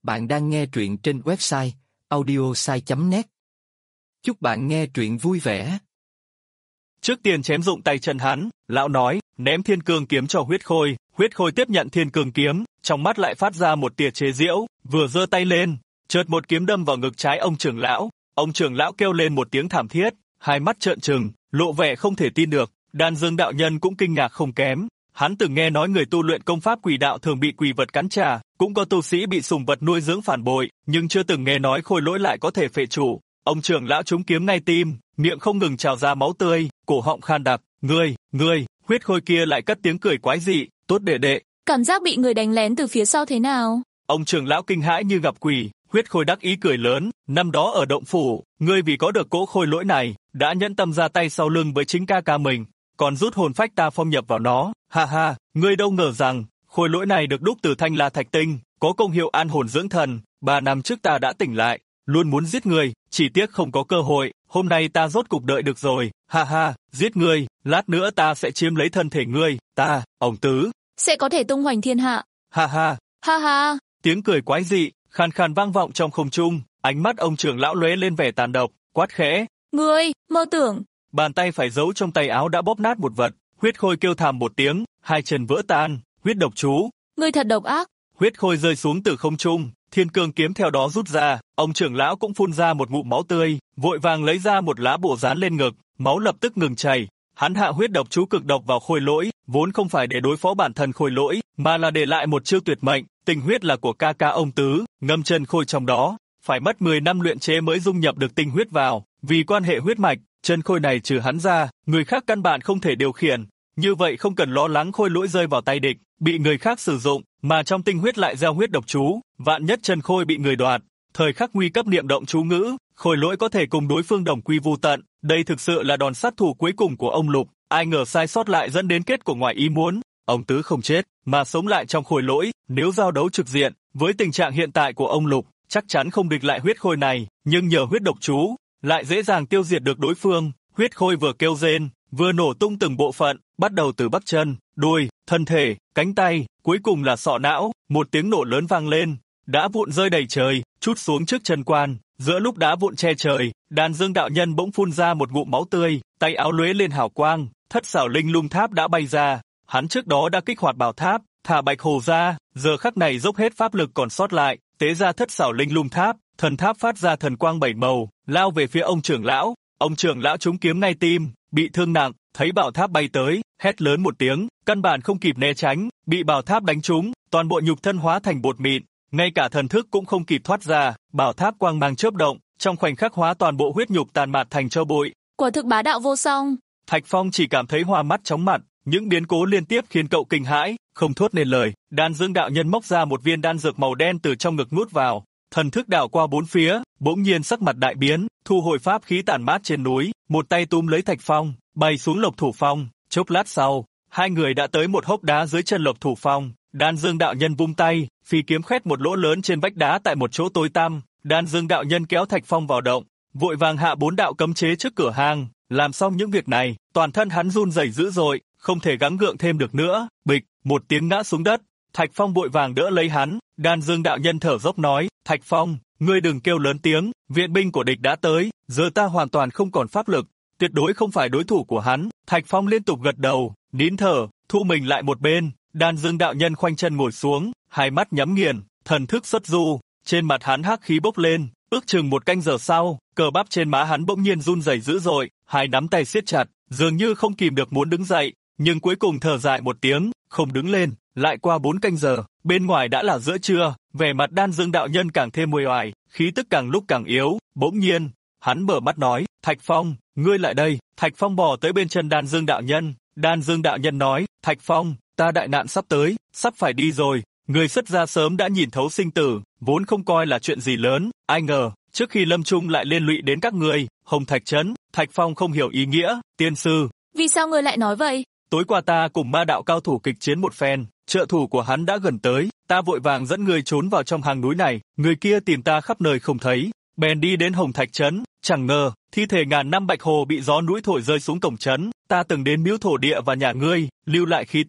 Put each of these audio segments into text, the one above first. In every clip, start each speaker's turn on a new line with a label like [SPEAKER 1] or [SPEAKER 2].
[SPEAKER 1] Bạn đang nghe truyện trên website audiosai.net. Chúc bạn nghe truyện vui vẻ.
[SPEAKER 2] Trước tiên chém dụng tay chân hắn, lão nói, ném thiên cương kiếm cho huyết khôi tiếp nhận thiên cương kiếm, trong mắt lại phát ra một tia chế giễu, vừa giơ tay lên, chợt một kiếm đâm vào ngực trái ông trưởng lão kêu lên một tiếng thảm thiết, hai mắt trợn trừng, lộ vẻ không thể tin được. Đan Dương đạo nhân cũng kinh ngạc không kém, hắn từng nghe nói người tu luyện công pháp quỷ đạo thường bị quỷ vật cắn trả, cũng có tu sĩ bị sủng vật nuôi dưỡng phản bội, nhưng chưa từng nghe nói khôi lỗi lại có thể phệ chủ. Ông trưởng lão trúng kiếm ngay tim, miệng không ngừng trào ra máu tươi, cổ họng khan đặc, ngươi, huyết khôi kia lại cất tiếng cười quái dị, tốt đệ đệ.
[SPEAKER 3] Cảm giác bị người đánh lén từ phía sau thế nào?
[SPEAKER 2] Ông trưởng lão kinh hãi như gặp quỷ, huyết khôi đắc ý cười lớn, năm đó ở động phủ, ngươi vì có được cỗ khôi lỗi này, đã nhẫn tâm ra tay sau lưng với chính ca ca mình, còn rút hồn phách ta phong nhập vào nó, ha ha, ngươi đâu ngờ rằng, khôi lỗi này được đúc từ thanh la thạch tinh, có công hiệu an hồn dưỡng thần, 3 năm trước ta đã tỉnh lại, luôn muốn giết ngươi, chỉ tiếc không có cơ hội, hôm nay ta rốt cục đợi được rồi, ha ha, giết ngươi, lát nữa ta sẽ chiếm lấy thân thể ngươi, ta, ông tứ,
[SPEAKER 3] sẽ có thể tung hoành thiên hạ,
[SPEAKER 2] ha ha, tiếng cười quái dị, khàn khàn vang vọng trong không trung, ánh mắt ông trưởng lão lóe lên vẻ tàn độc, quát khẽ,
[SPEAKER 3] ngươi, mơ tưởng.
[SPEAKER 2] Bàn tay phải giấu trong tay áo đã bóp nát một vật, huyết khôi kêu thảm một tiếng, hai chân vỡ tan, huyết độc chú.
[SPEAKER 3] Ngươi thật độc ác.
[SPEAKER 2] Huyết khôi rơi xuống từ không trung, thiên cương kiếm theo đó rút ra, ông trưởng lão cũng phun ra một ngụm máu tươi, vội vàng lấy ra một lá bùa dán lên ngực, máu lập tức ngừng chảy. Hắn hạ huyết độc chú cực độc vào khôi lỗi, vốn không phải để đối phó bản thân khôi lỗi, mà là để lại một chiêu tuyệt mệnh, tinh huyết là của ca ca ông tứ, ngâm chân khôi trong đó, phải mất 10 năm luyện chế mới dung nhập được tinh huyết vào, vì quan hệ huyết mạch, chân khôi này trừ hắn ra, người khác căn bản không thể điều khiển, như vậy không cần lo lắng khôi lỗi rơi vào tay địch, bị người khác sử dụng, mà trong tinh huyết lại gieo huyết độc chú, vạn nhất chân khôi bị người đoạt, thời khắc nguy cấp niệm động chú ngữ, khôi lỗi có thể cùng đối phương đồng quy vu tận, đây thực sự là đòn sát thủ cuối cùng của ông Lục, ai ngờ sai sót lại dẫn đến kết của ngoài ý muốn, ông tứ không chết, mà sống lại trong khôi lỗi, nếu giao đấu trực diện, với tình trạng hiện tại của ông Lục, chắc chắn không địch lại huyết khôi này, nhưng nhờ huyết độc chú, lại dễ dàng tiêu diệt được đối phương. Huyết khôi vừa kêu rên, vừa nổ tung từng bộ phận, bắt đầu từ bắp chân, đuôi, thân thể, cánh tay, cuối cùng là sọ não, một tiếng nổ lớn vang lên, đá vụn rơi đầy trời, trút xuống trước chân quan, giữa lúc đá vụn che trời, Đan Dương đạo nhân bỗng phun ra một ngụm máu tươi, tay áo lóe lên hào quang, thất xảo linh lung tháp đã bay ra, hắn trước đó đã kích hoạt bảo tháp, thả bạch hồ ra, giờ khắc này dốc hết pháp lực còn sót lại, tế ra thất xảo linh lung tháp, thần tháp phát ra thần quang 7 màu, lao về phía ông trưởng lão. Ông trưởng lão trúng kiếm ngay tim, bị thương nặng, thấy bảo tháp bay tới, hét lớn một tiếng, căn bản không kịp né tránh, bị bảo tháp đánh trúng, toàn bộ nhục thân hóa thành bột mịn, ngay cả thần thức cũng không kịp thoát ra, bảo tháp quang mang chớp động, trong khoảnh khắc hóa toàn bộ huyết nhục tàn mạt thành tro bụi.
[SPEAKER 3] Quả thực bá đạo vô song.
[SPEAKER 2] Thạch Phong chỉ cảm thấy hoa mắt chóng mặt, những biến cố liên tiếp khiến cậu kinh hãi, không thốt nên lời. Đan Dương đạo nhân móc ra một viên đan dược màu đen từ trong ngực nuốt vào, thần thức đảo qua bốn phía, bỗng nhiên sắc mặt đại biến, thu hồi pháp khí tản mát trên núi, một tay túm lấy Thạch Phong, bay xuống Lộc Thủ Phong. Chốc lát sau, hai người đã tới một hốc đá dưới chân Lộc Thủ Phong. Đan Dương đạo nhân vung tay, phi kiếm khoét một lỗ lớn trên vách đá tại một chỗ tối tăm. Đan Dương đạo nhân kéo Thạch Phong vào động, vội vàng hạ 4 đạo cấm chế trước cửa hang. Làm xong những việc này, toàn thân hắn run rẩy dữ dội, không thể gắng gượng thêm được nữa. Bịch, một tiếng ngã xuống đất. Thạch Phong vội vàng đỡ lấy hắn. Đan Dương đạo nhân thở dốc nói, Thạch Phong, ngươi đừng kêu lớn tiếng, viện binh của địch đã tới, giờ ta hoàn toàn không còn pháp lực, tuyệt đối không phải đối thủ của hắn. Thạch Phong liên tục gật đầu, nín thở, thu mình lại một bên. Đan Dương đạo nhân khoanh chân ngồi xuống, hai mắt nhắm nghiền, thần thức xuất du, trên mặt hắn hắc khí bốc lên. Ước chừng một canh giờ sau, cơ bắp trên má hắn bỗng nhiên run rẩy dữ dội, hai nắm tay siết chặt, dường như không kìm được muốn đứng dậy, nhưng cuối cùng thở dài một tiếng, không đứng lên. Lại qua 4 canh giờ, bên ngoài đã là giữa trưa, vẻ mặt Đan Dương đạo nhân càng thêm uể oải, khí tức càng lúc càng yếu. Bỗng nhiên, hắn mở mắt nói, Thạch Phong, ngươi lại đây. Thạch Phong bò tới bên chân Đan Dương đạo nhân. Đan Dương đạo nhân nói, Thạch Phong, ta đại nạn sắp tới, sắp phải đi rồi. Người xuất gia sớm đã nhìn thấu sinh tử, vốn không coi là chuyện gì lớn, ai ngờ, trước khi lâm chung lại liên lụy đến các người. Hồng Thạch Trấn. Thạch Phong không hiểu ý nghĩa, tiên sư.
[SPEAKER 3] Vì sao ngươi lại nói vậy?
[SPEAKER 2] Tối qua ta cùng ma đạo cao thủ kịch chiến một phen, trợ thủ của hắn đã gần tới, ta vội vàng dẫn người trốn vào trong hang núi này, người kia tìm ta khắp nơi không thấy, bèn đi đến Hồng Thạch Trấn, chẳng ngờ, thi thể ngàn năm bạch hồ bị gió núi thổi rơi xuống cổng trấn, ta từng đến miếu thổ địa và nhà ngươi, lưu lại khí tức,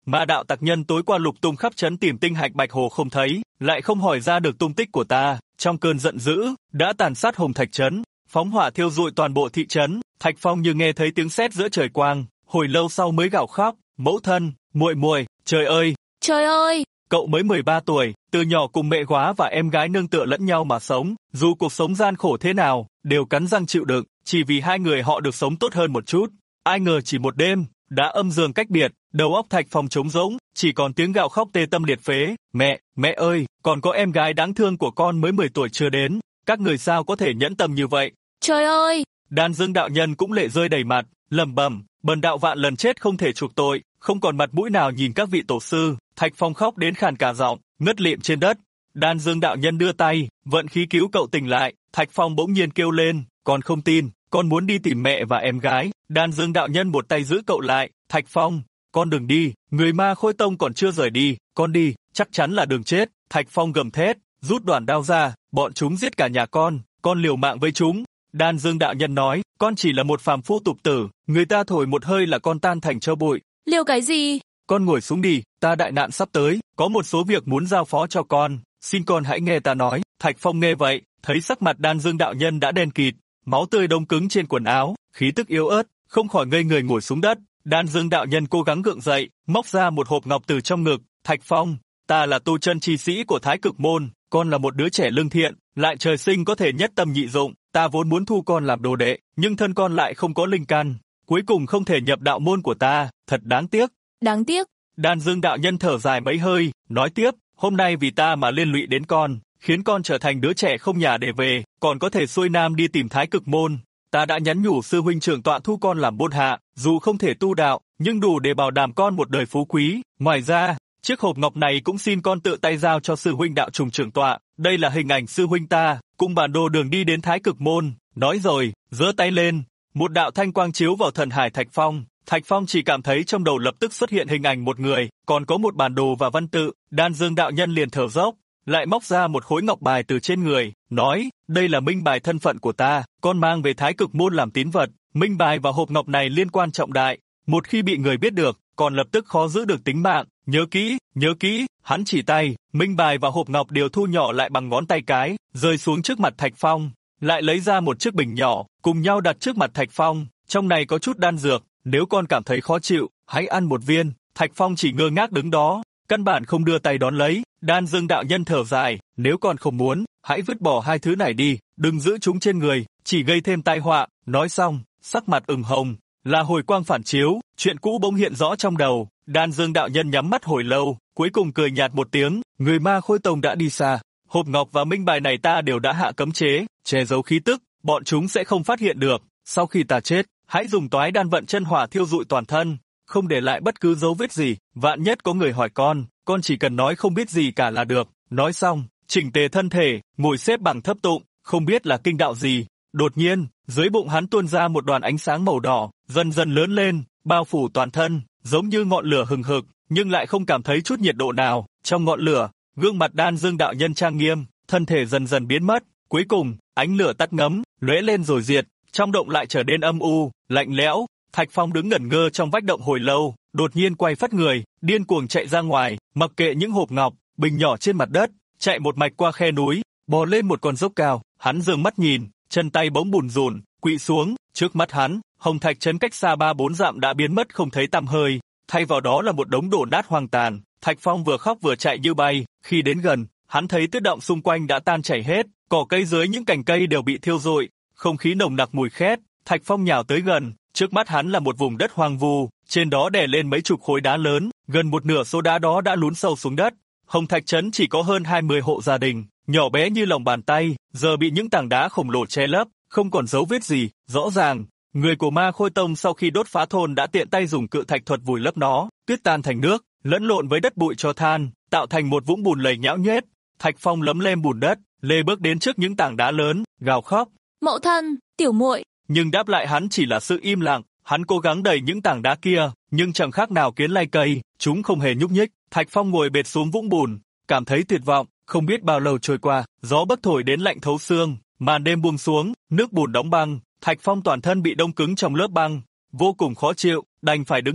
[SPEAKER 2] mà đạo tặc nhân tối qua lục tung khắp trấn tìm tinh hạch bạch hồ không thấy, lại không hỏi ra được tung tích của ta, trong cơn giận dữ, đã tàn sát Hồng Thạch trấn, phóng hỏa thiêu rụi toàn bộ thị trấn. Thạch Phong như nghe thấy tiếng sét giữa trời quang, hồi lâu sau mới gào khóc, mẫu thân, muội muội, trời ơi!
[SPEAKER 3] Trời ơi!
[SPEAKER 2] Cậu mới 13 tuổi, từ nhỏ cùng mẹ góa và em gái nương tựa lẫn nhau mà sống, dù cuộc sống gian khổ thế nào, đều cắn răng chịu đựng, chỉ vì hai người họ được sống tốt hơn một chút. Ai ngờ chỉ một đêm, đã âm dương cách biệt, đầu óc Thạch Phong trống rỗng, chỉ còn tiếng gào khóc tê tâm liệt phế. Mẹ ơi, còn có em gái đáng thương của con mới 10 tuổi chưa đến, các người sao có thể nhẫn tâm như vậy?
[SPEAKER 3] Trời ơi!
[SPEAKER 2] Đan Dương đạo nhân cũng lệ rơi đầy mặt, lẩm bẩm, bần đạo vạn lần chết không thể chuộc tội, không còn mặt mũi nào nhìn các vị tổ sư. Thạch Phong khóc đến khàn cả giọng, ngất lịm trên đất. Đan Dương đạo nhân đưa tay, vận khí cứu cậu tỉnh lại. Thạch Phong bỗng nhiên kêu lên, con không tin, con muốn đi tìm mẹ và em gái. Đan Dương đạo nhân một tay giữ cậu lại, Thạch Phong, con đừng đi, người Ma Khôi Tông còn chưa rời đi, con đi, chắc chắn là đường chết. Thạch Phong gầm thét, rút đoạn đao ra, bọn chúng giết cả nhà con liều mạng với chúng. Đan Dương đạo nhân nói, con chỉ là một phàm phu tục tử, người ta thổi một hơi là con tan thành tro bụi.
[SPEAKER 3] Liều cái gì?
[SPEAKER 2] Con ngồi xuống đi, ta đại nạn sắp tới, có một số việc muốn giao phó cho con, xin con hãy nghe ta nói. Thạch Phong nghe vậy, thấy sắc mặt Đan Dương đạo nhân đã đen kịt, máu tươi đông cứng trên quần áo, khí tức yếu ớt, không khỏi ngây người ngồi xuống đất. Đan Dương đạo nhân cố gắng gượng dậy, móc ra một hộp ngọc từ trong ngực. Thạch Phong, ta là tu chân chi sĩ của Thái Cực môn, con là một đứa trẻ lương thiện, lại trời sinh có thể nhất tâm nhị dụng, ta vốn muốn thu con làm đồ đệ, nhưng thân con lại không có linh căn, cuối cùng không thể nhập đạo môn của ta, thật đáng tiếc.
[SPEAKER 3] Đáng tiếc.
[SPEAKER 2] Đan Dương đạo nhân thở dài mấy hơi, nói tiếp, hôm nay vì ta mà liên lụy đến con, khiến con trở thành đứa trẻ không nhà để về, còn có thể xuôi nam đi tìm Thái Cực môn. Ta đã nhắn nhủ sư huynh trưởng tọa thu con làm môn hạ, dù không thể tu đạo, nhưng đủ để bảo đảm con một đời phú quý. Ngoài ra, chiếc hộp ngọc này cũng xin con tự tay giao cho sư huynh đạo trùng trưởng tọa. Đây là hình ảnh sư huynh ta, cùng bản đồ đường đi đến Thái Cực môn. Nói rồi, giơ tay lên, một đạo thanh quang chiếu vào thần hải Thạch Phong. Thạch Phong chỉ cảm thấy trong đầu lập tức xuất hiện hình ảnh một người, còn có một bản đồ và văn tự. Đan Dương đạo nhân liền thở dốc, lại móc ra một khối ngọc bài từ trên người, nói, đây là minh bài thân phận của ta, con mang về Thái Cực môn làm tín vật. Minh bài và hộp ngọc này liên quan trọng đại, một khi bị người biết được, còn lập tức khó giữ được tính mạng. Nhớ kỹ, hắn chỉ tay, minh bài và hộp ngọc đều thu nhỏ lại bằng ngón tay cái, rơi xuống trước mặt Thạch Phong, lại lấy ra một chiếc bình nhỏ, cùng nhau đặt trước mặt Thạch Phong, trong này có chút đan dược, nếu con cảm thấy khó chịu, hãy ăn một viên. Thạch Phong chỉ ngơ ngác đứng đó, căn bản không đưa tay đón lấy. Đan Dương đạo nhân thở dài, nếu con không muốn, hãy vứt bỏ hai thứ này đi, đừng giữ chúng trên người, chỉ gây thêm tai họa. Nói xong, sắc mặt ửng hồng, là hồi quang phản chiếu, chuyện cũ bỗng hiện rõ trong đầu. Đan Dương đạo nhân nhắm mắt hồi lâu, cuối cùng cười nhạt một tiếng, người Ma Khôi Tông đã đi xa, hộp ngọc và minh bài này ta đều đã hạ cấm chế, che giấu khí tức, bọn chúng sẽ không phát hiện được. Sau khi ta chết, hãy dùng toái đan vận chân hỏa thiêu rụi toàn thân, không để lại bất cứ dấu vết gì, vạn nhất có người hỏi con chỉ cần nói không biết gì cả là được. Nói xong, chỉnh tề thân thể, ngồi xếp bằng thấp tụng, không biết là kinh đạo gì. Đột nhiên, dưới bụng hắn tuôn ra một đoàn ánh sáng màu đỏ, dần dần lớn lên, bao phủ toàn thân, giống như ngọn lửa hừng hực, nhưng lại không cảm thấy chút nhiệt độ nào. Trong ngọn lửa, gương mặt Đan Dương đạo nhân trang nghiêm, thân thể dần dần biến mất, cuối cùng, ánh lửa tắt ngấm, lóe lên rồi diệt, trong động lại trở nên âm u, lạnh lẽo. Thạch Phong đứng ngẩn ngơ trong vách động hồi lâu, đột nhiên quay phắt người, điên cuồng chạy ra ngoài, mặc kệ những hộp ngọc, bình nhỏ trên mặt đất, chạy một mạch qua khe núi, bò lên một con dốc cao. Hắn dừng mắt nhìn, chân tay bỗng bùn rùn, quỵ xuống. Trước mắt hắn, Hồng Thạch trấn cách xa 3-4 dặm đã biến mất không thấy tăm hơi, thay vào đó là một đống đổ nát hoang tàn. Thạch Phong vừa khóc vừa chạy như bay, khi đến gần, hắn thấy tuyết động xung quanh đã tan chảy hết, cỏ cây dưới những cành cây đều bị thiêu rụi, không khí nồng nặc mùi khét. Thạch Phong nhào tới gần, trước mắt hắn là một vùng đất hoang vu, trên đó đè lên mấy chục khối đá lớn, gần một nửa số đá đó đã lún sâu xuống đất. Hồng Thạch trấn chỉ có hơn 20 hộ gia đình, nhỏ bé như lòng bàn tay, giờ bị những tảng đá khổng lồ che lấp, không còn dấu vết gì. Rõ ràng, người của Ma Khôi Tông sau khi đốt phá thôn đã tiện tay dùng cự thạch thuật vùi lấp nó, tuyết tan thành nước, lẫn lộn với đất bụi cho than, tạo thành một vũng bùn lầy nhão nhét. Thạch Phong lấm lem bùn đất, lê bước đến trước những tảng đá lớn, gào khóc.
[SPEAKER 3] Mẫu thân, tiểu muội.
[SPEAKER 2] Nhưng đáp lại hắn chỉ là sự im lặng. Hắn cố gắng đẩy những tảng đá kia, nhưng chẳng khác nào kiến lai cây, chúng không hề nhúc nhích. Thạch Phong ngồi bệt xuống vũng bùn, cảm thấy tuyệt vọng. Không biết bao lâu trôi qua, gió bấc thổi đến lạnh thấu xương, màn đêm buông xuống, nước bùn đóng băng. Thạch Phong toàn thân bị đông cứng trong lớp băng, vô cùng khó chịu, đành phải đứng dậy,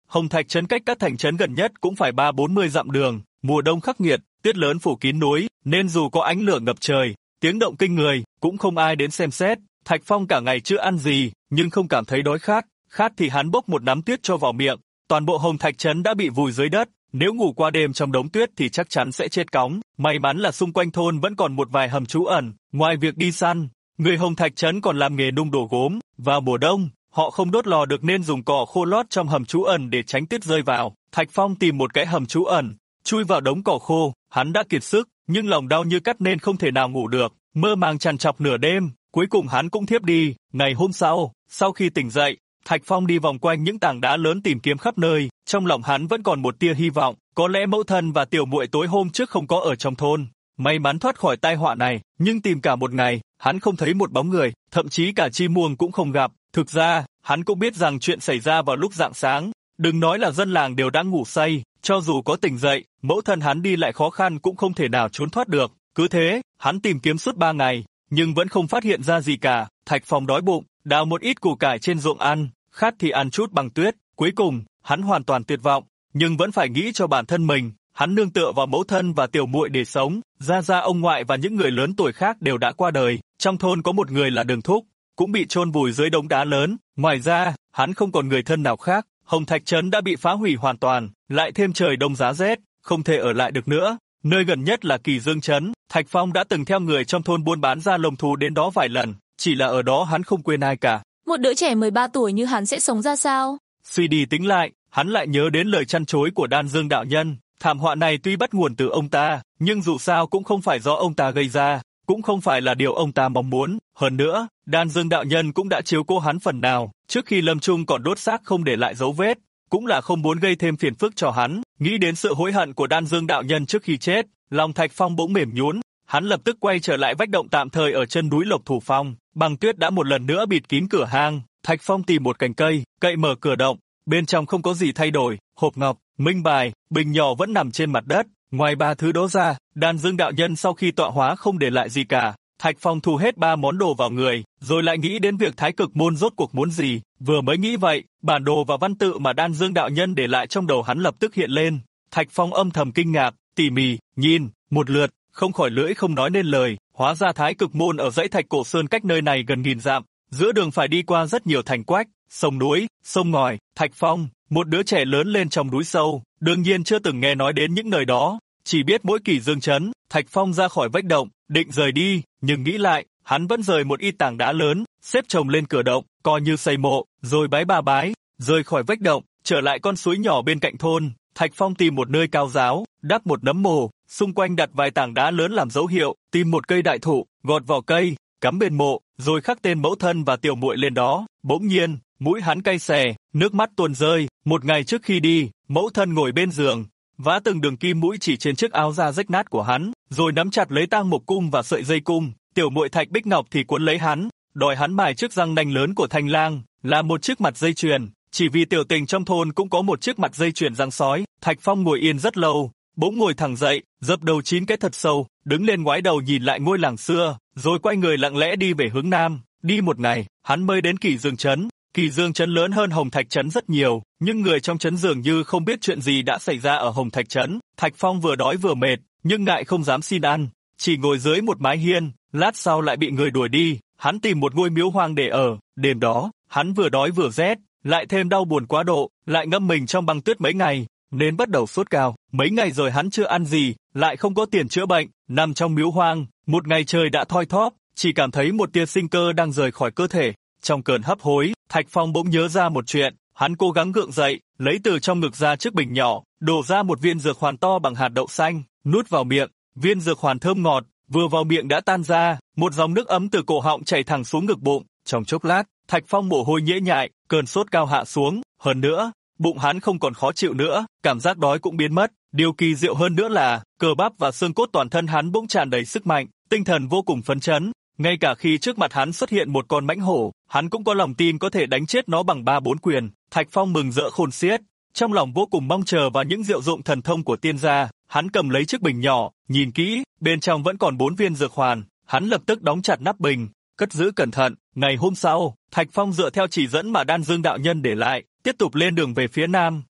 [SPEAKER 2] Hồng Thạch trấn cách các thành trấn gần nhất cũng phải 30-40 dặm đường, mùa đông khắc nghiệt, tuyết lớn phủ kín núi, nên dù có ánh lửa ngập trời, tiếng động kinh người, cũng không ai đến xem xét. Thạch Phong cả ngày chưa ăn gì, nhưng không cảm thấy đói khát, khát thì hắn bốc một nắm tuyết cho vào miệng. Toàn bộ Hồng Thạch trấn đã bị vùi dưới đất, nếu ngủ qua đêm trong đống tuyết thì chắc chắn sẽ chết cóng. May mắn là xung quanh thôn vẫn còn một vài hầm trú ẩn, ngoài việc đi săn, người Hồng Thạch trấn còn làm nghề nung đồ gốm. Vào mùa đông, họ không đốt lò được nên dùng cỏ khô lót trong hầm trú ẩn để tránh tuyết rơi vào. Thạch Phong tìm một cái hầm trú ẩn, chui vào đống cỏ khô, hắn đã kiệt sức, nhưng lòng đau như cắt nên không thể nào ngủ được, mơ màng trằn trọc nửa đêm, cuối cùng hắn cũng thiếp đi. Ngày hôm sau khi tỉnh dậy, Thạch Phong đi vòng quanh những tảng đá lớn tìm kiếm khắp nơi, trong lòng hắn vẫn còn một tia hy vọng, có lẽ mẫu thân và tiểu muội tối hôm trước không có ở trong thôn, may mắn thoát khỏi tai họa này, nhưng tìm cả một ngày, hắn không thấy một bóng người, thậm chí cả chim muông cũng không gặp. Thực ra, hắn cũng biết rằng chuyện xảy ra vào lúc rạng sáng, đừng nói là dân làng đều đã ngủ say, cho dù có tỉnh dậy, mẫu thân hắn đi lại khó khăn cũng không thể nào trốn thoát được. Cứ thế, hắn tìm kiếm suốt 3 ngày, nhưng vẫn không phát hiện ra gì cả. Thạch Phong đói bụng, đào một ít củ cải trên ruộng ăn, khát thì ăn chút bằng tuyết. Cuối cùng, hắn hoàn toàn tuyệt vọng, nhưng vẫn phải nghĩ cho bản thân mình. Hắn nương tựa vào mẫu thân và tiểu muội để sống. Gia ông ngoại và những người lớn tuổi khác đều đã qua đời. Trong thôn có một người là Đường Thúc, cũng bị chôn vùi dưới đống đá lớn. Ngoài ra, hắn không còn người thân nào khác. Hồng Thạch trấn đã bị phá hủy hoàn toàn, lại thêm trời đông giá rét, không thể ở lại được nữa. Nơi gần nhất là Kỳ Dương trấn. Thạch Phong đã từng theo người trong thôn buôn bán ra lồng thú đến đó vài lần, chỉ là ở đó hắn không quên ai cả.
[SPEAKER 3] Một đứa trẻ 13 tuổi như hắn sẽ sống ra sao?
[SPEAKER 2] Suy đi tính lại, hắn lại nhớ đến lời chăn chối của Đan Dương đạo nhân. Thảm họa này tuy bắt nguồn từ ông ta, nhưng dù sao cũng không phải do ông ta gây ra, cũng không phải là điều ông ta mong muốn. Hơn nữa, Đan Dương đạo nhân cũng đã chiếu cố hắn phần nào, trước khi lâm chung còn đốt xác không để lại dấu vết, cũng là không muốn gây thêm phiền phức cho hắn. Nghĩ đến sự hối hận của Đan Dương đạo nhân trước khi chết, lòng Thạch Phong bỗng mềm nhũn. Hắn lập tức quay trở lại vách động tạm thời ở chân núi Lộc Thủ Phong. Băng tuyết đã một lần nữa bịt kín cửa hang. Thạch Phong tìm một cành cây, cậy mở cửa động. Bên trong không có gì thay đổi, hộp ngọc, minh bài, bình nhỏ vẫn nằm trên mặt đất. Ngoài 3 thứ đó ra, Đan Dương đạo nhân sau khi tọa hóa không để lại gì cả. Thạch Phong thu hết 3 món đồ vào người, rồi lại nghĩ đến việc Thái Cực môn rốt cuộc muốn gì. Vừa mới nghĩ vậy, bản đồ và văn tự mà Đan Dương đạo nhân để lại trong đầu hắn lập tức hiện lên. Thạch Phong âm thầm kinh ngạc, tỉ mỉ nhìn một lượt, không khỏi lưỡi không nói nên lời. Hóa ra Thái Cực môn ở dãy Thạch Cổ Sơn cách nơi này gần 1000 dặm, giữa đường phải đi qua rất nhiều thành quách, sông núi, sông ngòi. Thạch Phong, một đứa trẻ lớn lên trong núi sâu, đương nhiên chưa từng nghe nói đến những nơi đó, chỉ biết mỗi Kỳ Dương trấn. Thạch Phong ra khỏi vách động, định rời đi, nhưng nghĩ lại, hắn vẫn rời một ít tảng đá lớn, xếp chồng lên cửa động, coi như xây mộ, rồi bái ba bái, rời khỏi vách động, trở lại con suối nhỏ bên cạnh thôn. Thạch Phong tìm một nơi cao ráo, đắp một nấm mồ, xung quanh đặt vài tảng đá lớn làm dấu hiệu, tìm một cây đại thụ, gọt vỏ cây, cắm bên mộ, rồi khắc tên mẫu thân và tiểu muội lên đó. Bỗng nhiên, mũi hắn cay xè, nước mắt tuôn rơi. Một ngày trước khi đi, mẫu thân ngồi bên giường, vá từng đường kim mũi chỉ trên chiếc áo da rách nát của hắn, rồi nắm chặt lấy tang mộc cung và sợi dây cung. Tiểu muội Thạch Bích Ngọc thì cuốn lấy hắn, đòi hắn mài chiếc răng nanh lớn của Thanh Lang, là một chiếc mặt dây chuyền. Chỉ vì tiểu tình trong thôn cũng có một chiếc mặt dây chuyền răng sói. Thạch Phong ngồi yên rất lâu, bỗng ngồi thẳng dậy, dập đầu 9 cái thật sâu, đứng lên ngoái đầu nhìn lại ngôi làng xưa, rồi quay người lặng lẽ đi về hướng nam. Đi một ngày, hắn mới đến Kỳ Dương trấn. Kỳ Dương trấn lớn hơn Hồng Thạch trấn rất nhiều, nhưng người trong trấn dường như không biết chuyện gì đã xảy ra ở Hồng Thạch trấn. Thạch Phong vừa đói vừa mệt, nhưng ngại không dám xin ăn, chỉ ngồi dưới một mái hiên. Lát sau lại bị người đuổi đi, hắn tìm một ngôi miếu hoang để ở. Đêm đó, hắn vừa đói vừa rét, lại thêm đau buồn quá độ, lại ngâm mình trong băng tuyết mấy ngày, nên bắt đầu sốt cao. Mấy ngày rồi hắn chưa ăn gì, lại không có tiền chữa bệnh, nằm trong miếu hoang. Một ngày trời đã thoi thóp, chỉ cảm thấy một tia sinh cơ đang rời khỏi cơ thể. Trong cơn hấp hối, Thạch Phong bỗng nhớ ra một chuyện, hắn cố gắng gượng dậy, lấy từ trong ngực ra chiếc bình nhỏ, đổ ra một viên dược hoàn to bằng hạt đậu xanh, nuốt vào miệng. Viên dược hoàn thơm ngọt, vừa vào miệng đã tan ra, một dòng nước ấm từ cổ họng chảy thẳng xuống ngực bụng. Trong chốc lát, Thạch Phong mồ hôi nhễ nhại, cơn sốt cao hạ xuống. Hơn nữa, bụng hắn không còn khó chịu nữa, cảm giác đói cũng biến mất. Điều kỳ diệu hơn nữa là, cơ bắp và xương cốt toàn thân hắn bỗng tràn đầy sức mạnh, tinh thần vô cùng phấn chấn. Ngay cả khi trước mặt hắn xuất hiện một con mãnh hổ, hắn cũng có lòng tin có thể đánh chết nó bằng 3-4 quyền. Thạch Phong mừng rỡ khôn xiết, trong lòng vô cùng mong chờ vào những diệu dụng thần thông của tiên gia. Hắn cầm lấy chiếc bình nhỏ, nhìn kỹ, bên trong vẫn còn 4 viên dược hoàn. Hắn lập tức đóng chặt nắp bình, cất giữ cẩn thận. Ngày hôm sau, Thạch Phong dựa theo chỉ dẫn mà Đan Dương đạo nhân để lại, tiếp tục lên đường về phía nam.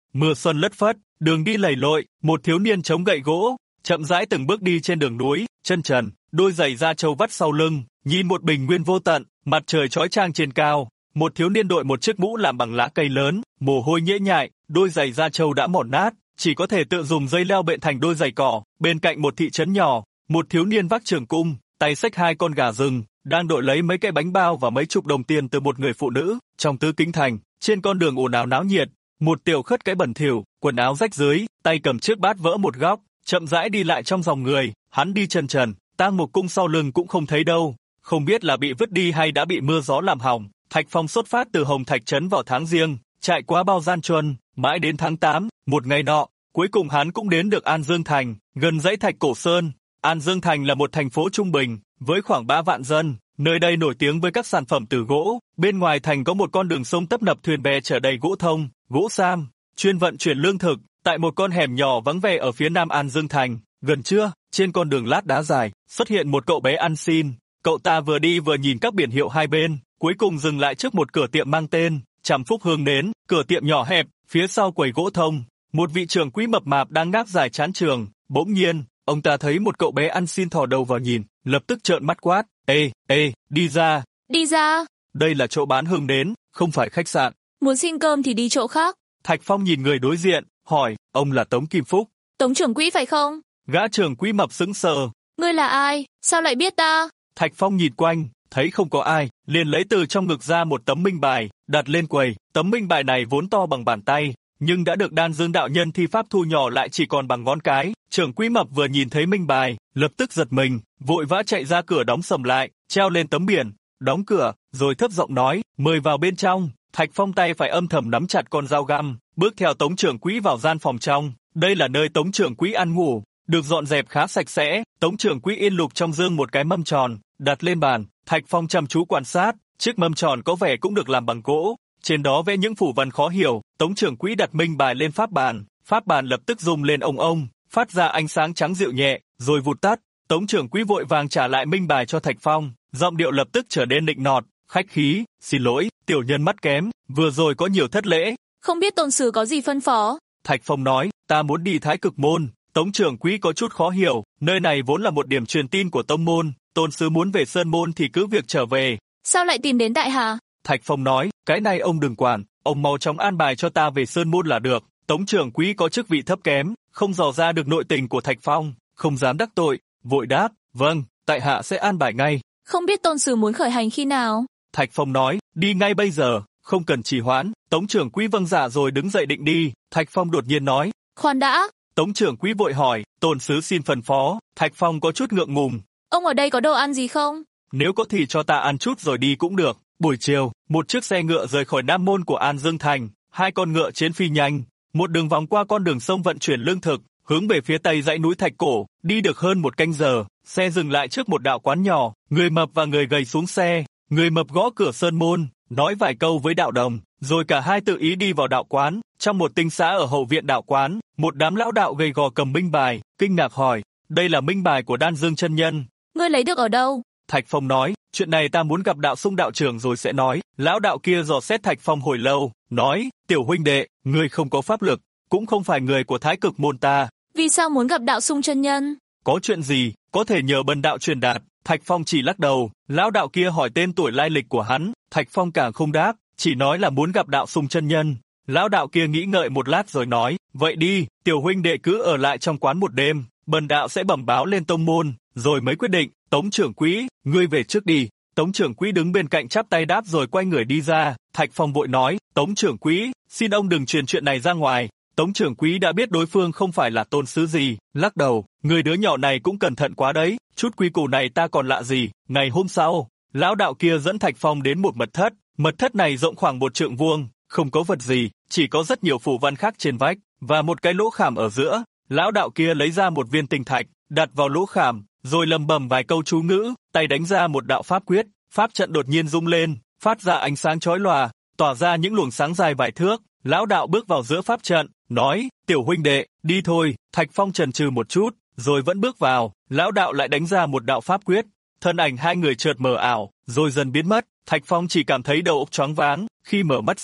[SPEAKER 2] mưa xuân lất phất, đường đi lầy lội, một thiếu niên chống gậy gỗ, chậm rãi từng bước đi trên đường núi, chân trần, đôi giày da trâu vắt sau lưng, nhìn một bình nguyên vô tận, mặt trời chói chang trên cao. Một thiếu niên đội một chiếc mũ làm bằng lá cây lớn, mồ hôi nhễ nhại, đôi giày da trâu đã mòn nát, chỉ có thể tự dùng dây leo bện thành đôi giày cỏ. Bên cạnh một thị trấn nhỏ, một thiếu niên vác trường cung, tay xách 2 con gà rừng, đang đội lấy mấy cái bánh bao và mấy chục đồng tiền từ một người phụ nữ. Trong Tứ Kính Thành, trên con đường ồn ào náo nhiệt, một tiểu khất cái bẩn thỉu, quần áo rách rưới, tay cầm chiếc bát vỡ một góc, chậm rãi đi lại trong dòng người. Hắn đi chân trần, tang mục cung sau lưng cũng không thấy đâu, không biết là bị vứt đi hay đã bị mưa gió làm hỏng. Thạch Phong xuất phát từ Hồng Thạch trấn vào tháng Giêng, chạy qua bao gian truân, mãi đến tháng 8, một ngày nọ, cuối cùng hắn cũng đến được An Dương Thành, gần dãy Thạch Cổ Sơn. An Dương Thành là một thành phố trung bình, với khoảng 3 vạn dân, nơi đây nổi tiếng với các sản phẩm từ gỗ. Bên ngoài thành có một con đường sông tấp nập thuyền bè chở đầy gỗ thông, gỗ sam, chuyên vận chuyển lương thực. Tại một con hẻm nhỏ vắng vẻ ở phía nam An Dương Thành, gần trưa, trên con đường lát đá dài, xuất hiện một cậu bé ăn xin. Cậu ta vừa đi vừa nhìn các biển hiệu hai bên, cuối cùng dừng lại trước một cửa tiệm mang tên Trầm Phúc Hương Nến. Cửa tiệm nhỏ hẹp, phía sau quầy gỗ thông, một vị trưởng quỹ mập mạp đang ngáp dài chán trường. Bỗng nhiên, ông ta thấy một cậu bé ăn xin thò đầu vào nhìn, lập tức trợn mắt quát: Ê, đi ra!
[SPEAKER 3] Đi ra!
[SPEAKER 2] Đây là chỗ bán hương nến, không phải khách sạn.
[SPEAKER 3] Muốn xin cơm thì đi chỗ khác.
[SPEAKER 2] Thạch Phong nhìn người đối diện, hỏi: Ông là Tống Kim Phúc?
[SPEAKER 3] Tống trưởng quỹ phải không?
[SPEAKER 2] Gã trưởng quỹ mập sững sờ.
[SPEAKER 3] Ngươi là ai? Sao lại biết ta?
[SPEAKER 2] Thạch Phong nhìn quanh, thấy không có ai, liền lấy từ trong ngực ra một tấm minh bài, đặt lên quầy. Tấm minh bài này vốn to bằng bàn tay, nhưng đã được Đan Dương đạo nhân thi pháp thu nhỏ lại chỉ còn bằng ngón cái. Trưởng quỹ mập vừa nhìn thấy minh bài, lập tức giật mình, vội vã chạy ra cửa đóng sầm lại, treo lên tấm biển, đóng cửa, rồi thấp giọng nói: Mời vào bên trong. Thạch Phong tay phải âm thầm nắm chặt con dao găm, bước theo Tống trưởng quỹ vào gian phòng trong. Đây là nơi Tống trưởng quỹ ăn ngủ, được dọn dẹp khá sạch sẽ. Tống trưởng quỹ yên lục trong dương một cái mâm tròn, đặt lên bàn. Thạch Phong chăm chú quan sát, chiếc mâm tròn có vẻ cũng được làm bằng gỗ, trên đó vẽ những phù văn khó hiểu. Tống trưởng quỹ đặt minh bài lên pháp bàn lập tức rung lên ông, phát ra ánh sáng trắng dịu nhẹ, rồi vụt tắt. Tống trưởng quỹ vội vàng trả lại minh bài cho Thạch Phong, giọng điệu lập tức trở nên nịnh nọt, khách khí: Xin lỗi, tiểu nhân mắt kém, vừa rồi có nhiều thất lễ.
[SPEAKER 3] Không biết tôn sứ có gì phân phó?
[SPEAKER 2] Thạch Phong nói: Ta muốn đi Thái Cực Môn. Tống trưởng quỹ có chút khó hiểu, nơi này vốn là một điểm truyền tin của tông môn, tôn sứ muốn về Sơn Môn thì cứ việc trở về.
[SPEAKER 3] Sao lại tìm đến tại hạ?
[SPEAKER 2] Thạch Phong nói: Cái này ông đừng quản, ông mau chóng an bài cho ta về Sơn Môn là được. Tống trưởng quỹ có chức vị thấp kém, không dò ra được nội tình của Thạch Phong, không dám đắc tội, vội đáp: Vâng, tại hạ sẽ an bài ngay.
[SPEAKER 3] Không biết tôn sứ muốn khởi hành khi nào?
[SPEAKER 2] Thạch Phong nói: Đi ngay bây giờ, không cần trì hoãn. Tống trưởng quỹ vâng dạ rồi đứng dậy định đi. Thạch Phong đột nhiên nói:
[SPEAKER 3] Khoan đã.
[SPEAKER 2] Tống trưởng quỹ vội hỏi: Tôn sứ xin phân phó. Thạch Phong có chút ngượng ngùng:
[SPEAKER 3] Ông ở đây có đồ ăn gì không?
[SPEAKER 2] Nếu có thì cho ta ăn chút rồi đi cũng được. Buổi chiều, một chiếc xe ngựa rời khỏi Nam Môn của An Dương Thành, 2 con ngựa chiến phi nhanh, một đường vòng qua con đường sông vận chuyển lương thực, hướng về phía tây dãy núi Thạch Cổ. Đi được hơn 1 canh giờ, xe dừng lại trước một đạo quán nhỏ. Người mập và người gầy xuống xe, người mập gõ cửa Sơn Môn, nói vài câu với đạo đồng, rồi cả hai tự ý đi vào đạo quán. Trong một tinh xã ở hậu viện đạo quán, một đám lão đạo gầy gò cầm minh bài, kinh ngạc hỏi: Đây là minh bài của Đan Dương chân nhân.
[SPEAKER 3] Ngươi lấy được ở đâu?
[SPEAKER 2] Thạch Phong nói: Chuyện này ta muốn gặp đạo Sung đạo trưởng rồi sẽ nói. Lão đạo kia dò xét Thạch Phong hồi lâu, nói: Tiểu huynh đệ, ngươi không có pháp lực, cũng không phải người của Thái Cực Môn ta.
[SPEAKER 3] Vì sao muốn gặp đạo Sung chân nhân?
[SPEAKER 2] Có chuyện gì, có thể nhờ bần đạo truyền đạt. Thạch Phong chỉ lắc đầu. Lão đạo kia hỏi tên tuổi lai lịch của hắn, Thạch Phong càng không đáp, chỉ nói là muốn gặp đạo Sung chân nhân. Lão đạo kia nghĩ ngợi một lát rồi nói: Vậy đi, tiểu huynh đệ cứ ở lại trong quán một đêm, bần đạo sẽ bẩm báo lên tông môn, rồi mới quyết định. Tống trưởng quỹ, ngươi về trước đi. Tống trưởng quỹ đứng bên cạnh chắp tay đáp rồi quay người đi ra. Thạch Phong vội nói: Tống trưởng quỹ, xin ông đừng truyền chuyện này ra ngoài. Tống trưởng quỹ đã biết đối phương không phải là tôn sứ gì, lắc đầu: Người đứa nhỏ này cũng cẩn thận quá đấy, chút quy củ này ta còn lạ gì. Ngày hôm sau, lão đạo kia dẫn Thạch Phong đến một mật thất này rộng khoảng 1 trượng vuông, không có vật gì, chỉ có rất nhiều phù văn khắc trên vách và một cái lỗ khảm ở giữa. Lão đạo kia lấy ra một viên tinh thạch, đặt vào lỗ khảm, rồi lầm bầm vài câu chú ngữ, tay đánh ra một đạo pháp quyết, pháp trận đột nhiên rung lên, phát ra ánh sáng chói lòa, tỏa ra những luồng sáng dài vài thước. Lão đạo bước vào giữa pháp trận, nói: Tiểu huynh đệ, đi thôi. Thạch Phong chần chừ một chút, rồi vẫn bước vào. Lão đạo lại đánh ra một đạo pháp quyết, thân ảnh hai người chợt mờ ảo, rồi dần biến mất. Thạch Phong chỉ cảm thấy đầu óc choáng váng. Khi mở mắt ra,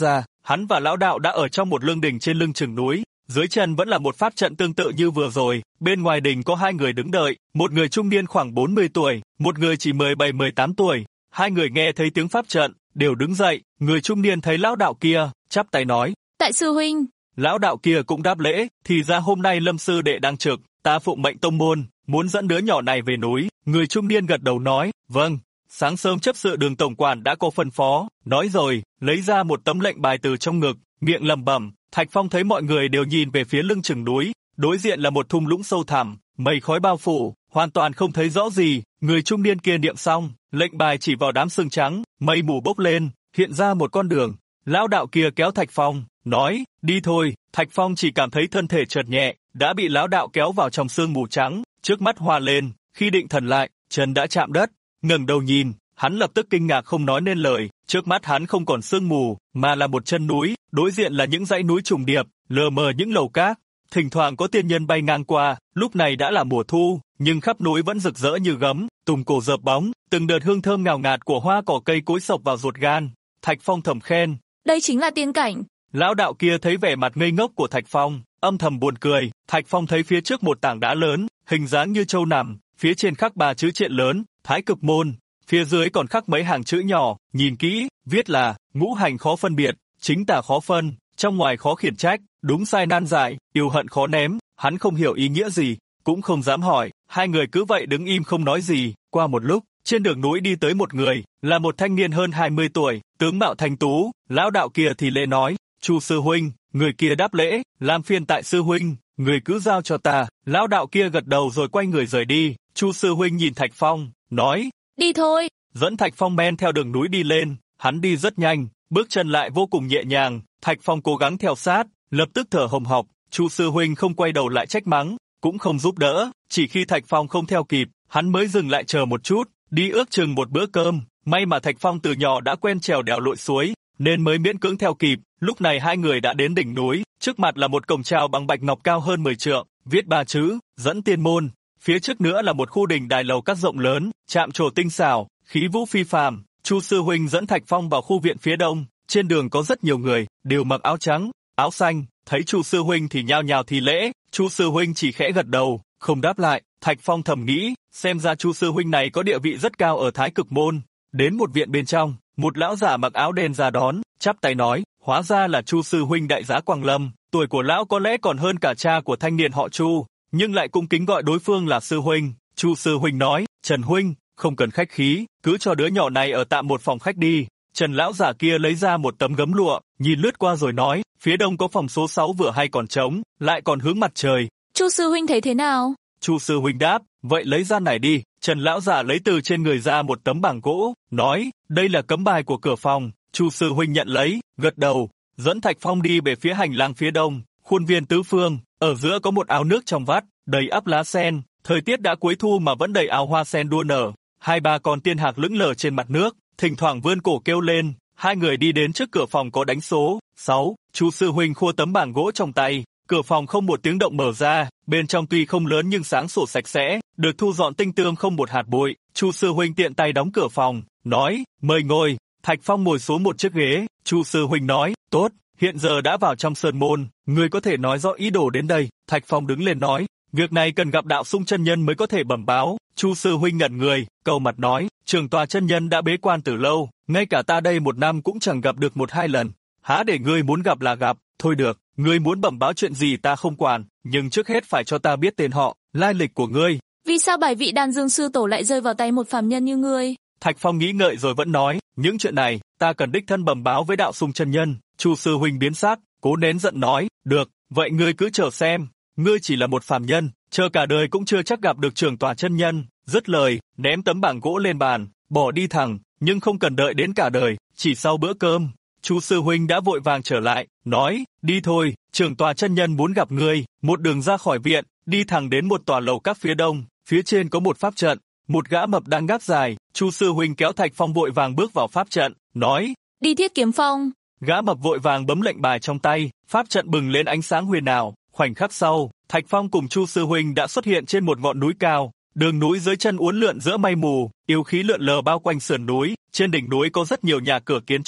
[SPEAKER 2] hắn và lão đạo đã ở trong một lương đình trên lưng chừng núi, dưới chân vẫn là một pháp trận tương tự như vừa rồi, bên ngoài đình có hai người đứng đợi, một người trung niên khoảng 40 tuổi, một người chỉ 17-18 tuổi. Hai người nghe thấy tiếng pháp trận, đều đứng dậy, người trung niên thấy lão đạo kia, chắp tay nói:
[SPEAKER 3] Đại sư huynh.
[SPEAKER 2] Lão đạo kia cũng đáp lễ, thì ra hôm nay Lâm sư đệ đang trực, ta phụng mệnh tông môn, muốn dẫn đứa nhỏ này về núi. Người trung niên gật đầu nói: Vâng. Sáng sớm chấp sự Đường tổng quản đã có phân phó, nói rồi, lấy ra một tấm lệnh bài từ trong ngực, miệng lẩm bẩm. Thạch Phong thấy mọi người đều nhìn về phía lưng chừng núi, đối diện là một thung lũng sâu thẳm, mây khói bao phủ, hoàn toàn không thấy rõ gì. Người trung niên kia niệm xong, lệnh bài chỉ vào đám sương trắng, mây mù bốc lên, hiện ra một con đường. Lão đạo kia kéo Thạch Phong, nói: Đi thôi. Thạch Phong chỉ cảm thấy thân thể chợt nhẹ, đã bị lão đạo kéo vào trong sương mù trắng, trước mắt hoa lên, khi định thần lại, chân đã chạm đất, ngẩng đầu nhìn, hắn lập tức kinh ngạc không nói nên lời, trước mắt hắn không còn sương mù, mà là một chân núi, đối diện là những dãy núi trùng điệp, lờ mờ những lầu cát, thỉnh thoảng có tiên nhân bay ngang qua. Lúc này đã là mùa thu, nhưng khắp núi vẫn rực rỡ như gấm, tùng cổ dợp bóng, từng đợt hương thơm ngào ngạt của hoa cỏ cây cối xộc vào ruột gan. Thạch Phong thầm khen:
[SPEAKER 3] Đây chính là tiên cảnh.
[SPEAKER 2] Lão đạo kia thấy vẻ mặt ngây ngốc của Thạch Phong, âm thầm buồn cười. Thạch Phong thấy phía trước một tảng đá lớn, hình dáng như châu nằm, phía trên khắc 3 chữ triện lớn, Thái Cực Môn, phía dưới còn khắc mấy hàng chữ nhỏ, nhìn kỹ, viết là: ngũ hành khó phân biệt, chính tà khó phân, trong ngoài khó khiển trách, đúng sai nan giải, yêu hận khó ném. Hắn không hiểu ý nghĩa gì, cũng không dám hỏi, hai người cứ vậy đứng im không nói gì. Qua một lúc, trên đường núi đi tới một người, là một thanh niên hơn 20 tuổi, tướng mạo thanh tú. Lão đạo kia thì lễ nói: Chu sư huynh. Người kia đáp lễ: làm phiền tại sư huynh, người cứ giao cho ta. Lão đạo kia gật đầu rồi quay người rời đi. Chu sư huynh nhìn Thạch Phong, nói: Đi thôi. Dẫn Thạch Phong men theo đường núi đi lên, hắn đi rất nhanh, bước chân lại vô cùng nhẹ nhàng. Thạch Phong cố gắng theo sát, lập tức thở hồng hộc. Chu sư huynh không quay đầu lại trách mắng, cũng không giúp đỡ, chỉ khi Thạch Phong không theo kịp, hắn mới dừng lại chờ một chút, đi ước chừng một bữa cơm. May mà Thạch Phong từ nhỏ đã quen trèo đèo lội suối, nên mới miễn cưỡng theo kịp. Lúc này hai người đã đến đỉnh núi, trước mặt là một cổng chào bằng bạch ngọc cao hơn 10 trượng, viết 3 chữ: dẫn tiên môn. Phía trước nữa là một khu đình đài lầu các rộng lớn, chạm trổ tinh xảo, khí vũ phi phàm. Chu sư huynh dẫn Thạch Phong vào khu viện phía đông, trên đường có rất nhiều người, đều mặc áo trắng, áo xanh, thấy Chu sư huynh thì nhao nhao thi lễ. Chu sư huynh chỉ khẽ gật đầu, không đáp lại. Thạch Phong thầm nghĩ, xem ra Chu sư huynh này có địa vị rất cao ở Thái Cực Môn. Đến một viện bên trong, một lão giả mặc áo đen ra đón, chắp tay nói: hóa ra là Chu sư huynh đại giá Quang Lâm. Tuổi của lão có lẽ còn hơn cả cha của thanh niên họ Chu, nhưng lại cung kính gọi đối phương là sư huynh. Chu sư huynh nói: Trần huynh, không cần khách khí, cứ cho đứa nhỏ này ở tạm một phòng khách đi. Trần lão giả kia lấy ra một tấm gấm lụa, nhìn lướt qua rồi nói: phía đông có phòng số 6 vừa hay còn trống, lại còn hướng mặt trời.
[SPEAKER 3] Chu sư huynh thấy thế nào?
[SPEAKER 2] Chu sư huynh đáp: vậy lấy ra này đi. Trần lão giả lấy từ trên người ra một tấm bảng gỗ, nói: đây là cấm bài của cửa phòng. Chu sư huynh nhận lấy, gật đầu, dẫn Thạch Phong đi về phía hành lang phía đông, khuôn viên tứ phương, ở giữa có một ao nước trong vắt, đầy ắp lá sen. Thời tiết đã cuối thu mà vẫn đầy áo hoa sen đua nở. 2-3 con tiên hạc lững lờ trên mặt nước, thỉnh thoảng vươn cổ kêu lên. Hai người đi đến trước cửa phòng có đánh số 6. Chu sư huynh khua tấm bảng gỗ trong tay, cửa phòng không một tiếng động mở ra. Bên trong tuy không lớn nhưng sáng sủa sạch sẽ, được thu dọn tinh tươm không một hạt bụi. Chu sư huynh tiện tay đóng cửa phòng, nói: mời ngồi. Thạch Phong ngồi xuống một chiếc ghế. Chu sư huynh nói: tốt, hiện giờ đã vào trong sơn môn, người có thể nói rõ ý đồ đến đây. Thạch Phong đứng lên nói: việc này cần gặp đạo sung chân nhân mới có thể bẩm báo. Chu sư huynh ngẩn người, cau mặt nói: Trường Tòa chân nhân đã bế quan từ lâu, ngay cả ta đây 1 năm cũng chẳng gặp được 1-2 lần. Há để ngươi muốn gặp là gặp. Thôi được, ngươi muốn bẩm báo chuyện gì ta không quản, nhưng trước hết phải cho ta biết tên họ, lai lịch của ngươi.
[SPEAKER 3] Vì sao 7 vị Đan Dương sư tổ lại rơi vào tay một phàm nhân như ngươi?
[SPEAKER 2] Thạch Phong nghĩ ngợi rồi vẫn nói: những chuyện này ta cần đích thân bẩm báo với đạo sung chân nhân. Chu sư huynh biến sắc, cố nén giận nói: được, vậy ngươi cứ chờ xem. Ngươi chỉ là một phàm nhân, chờ cả đời cũng chưa chắc gặp được Trường Tòa chân nhân. Dứt lời, ném tấm bảng gỗ lên bàn, bỏ đi thẳng, nhưng không cần đợi đến cả đời. Chỉ sau bữa cơm, Chu sư huynh đã vội vàng trở lại, nói: đi thôi, Trường Tòa chân nhân muốn gặp ngươi. Một đường ra khỏi viện, đi thẳng đến một tòa lầu các phía đông, phía trên có một pháp trận, một gã mập đang gác dài. Chu sư huynh kéo Thạch Phong vội vàng bước vào pháp trận, nói:
[SPEAKER 3] đi Thiết Kiếm Phong.
[SPEAKER 2] Gã mập vội vàng bấm lệnh bài trong tay, pháp trận bừng lên ánh sáng huyền ảo. Khoảnh khắc sau, Thạch Phong cùng Chu sư huynh đã xuất hiện trên một ngọn núi cao. Đường núi dưới chân uốn lượn giữa mây mù, yêu khí lượn lờ bao quanh sườn núi. Trên đỉnh núi có rất nhiều nhà cửa kiến trúc,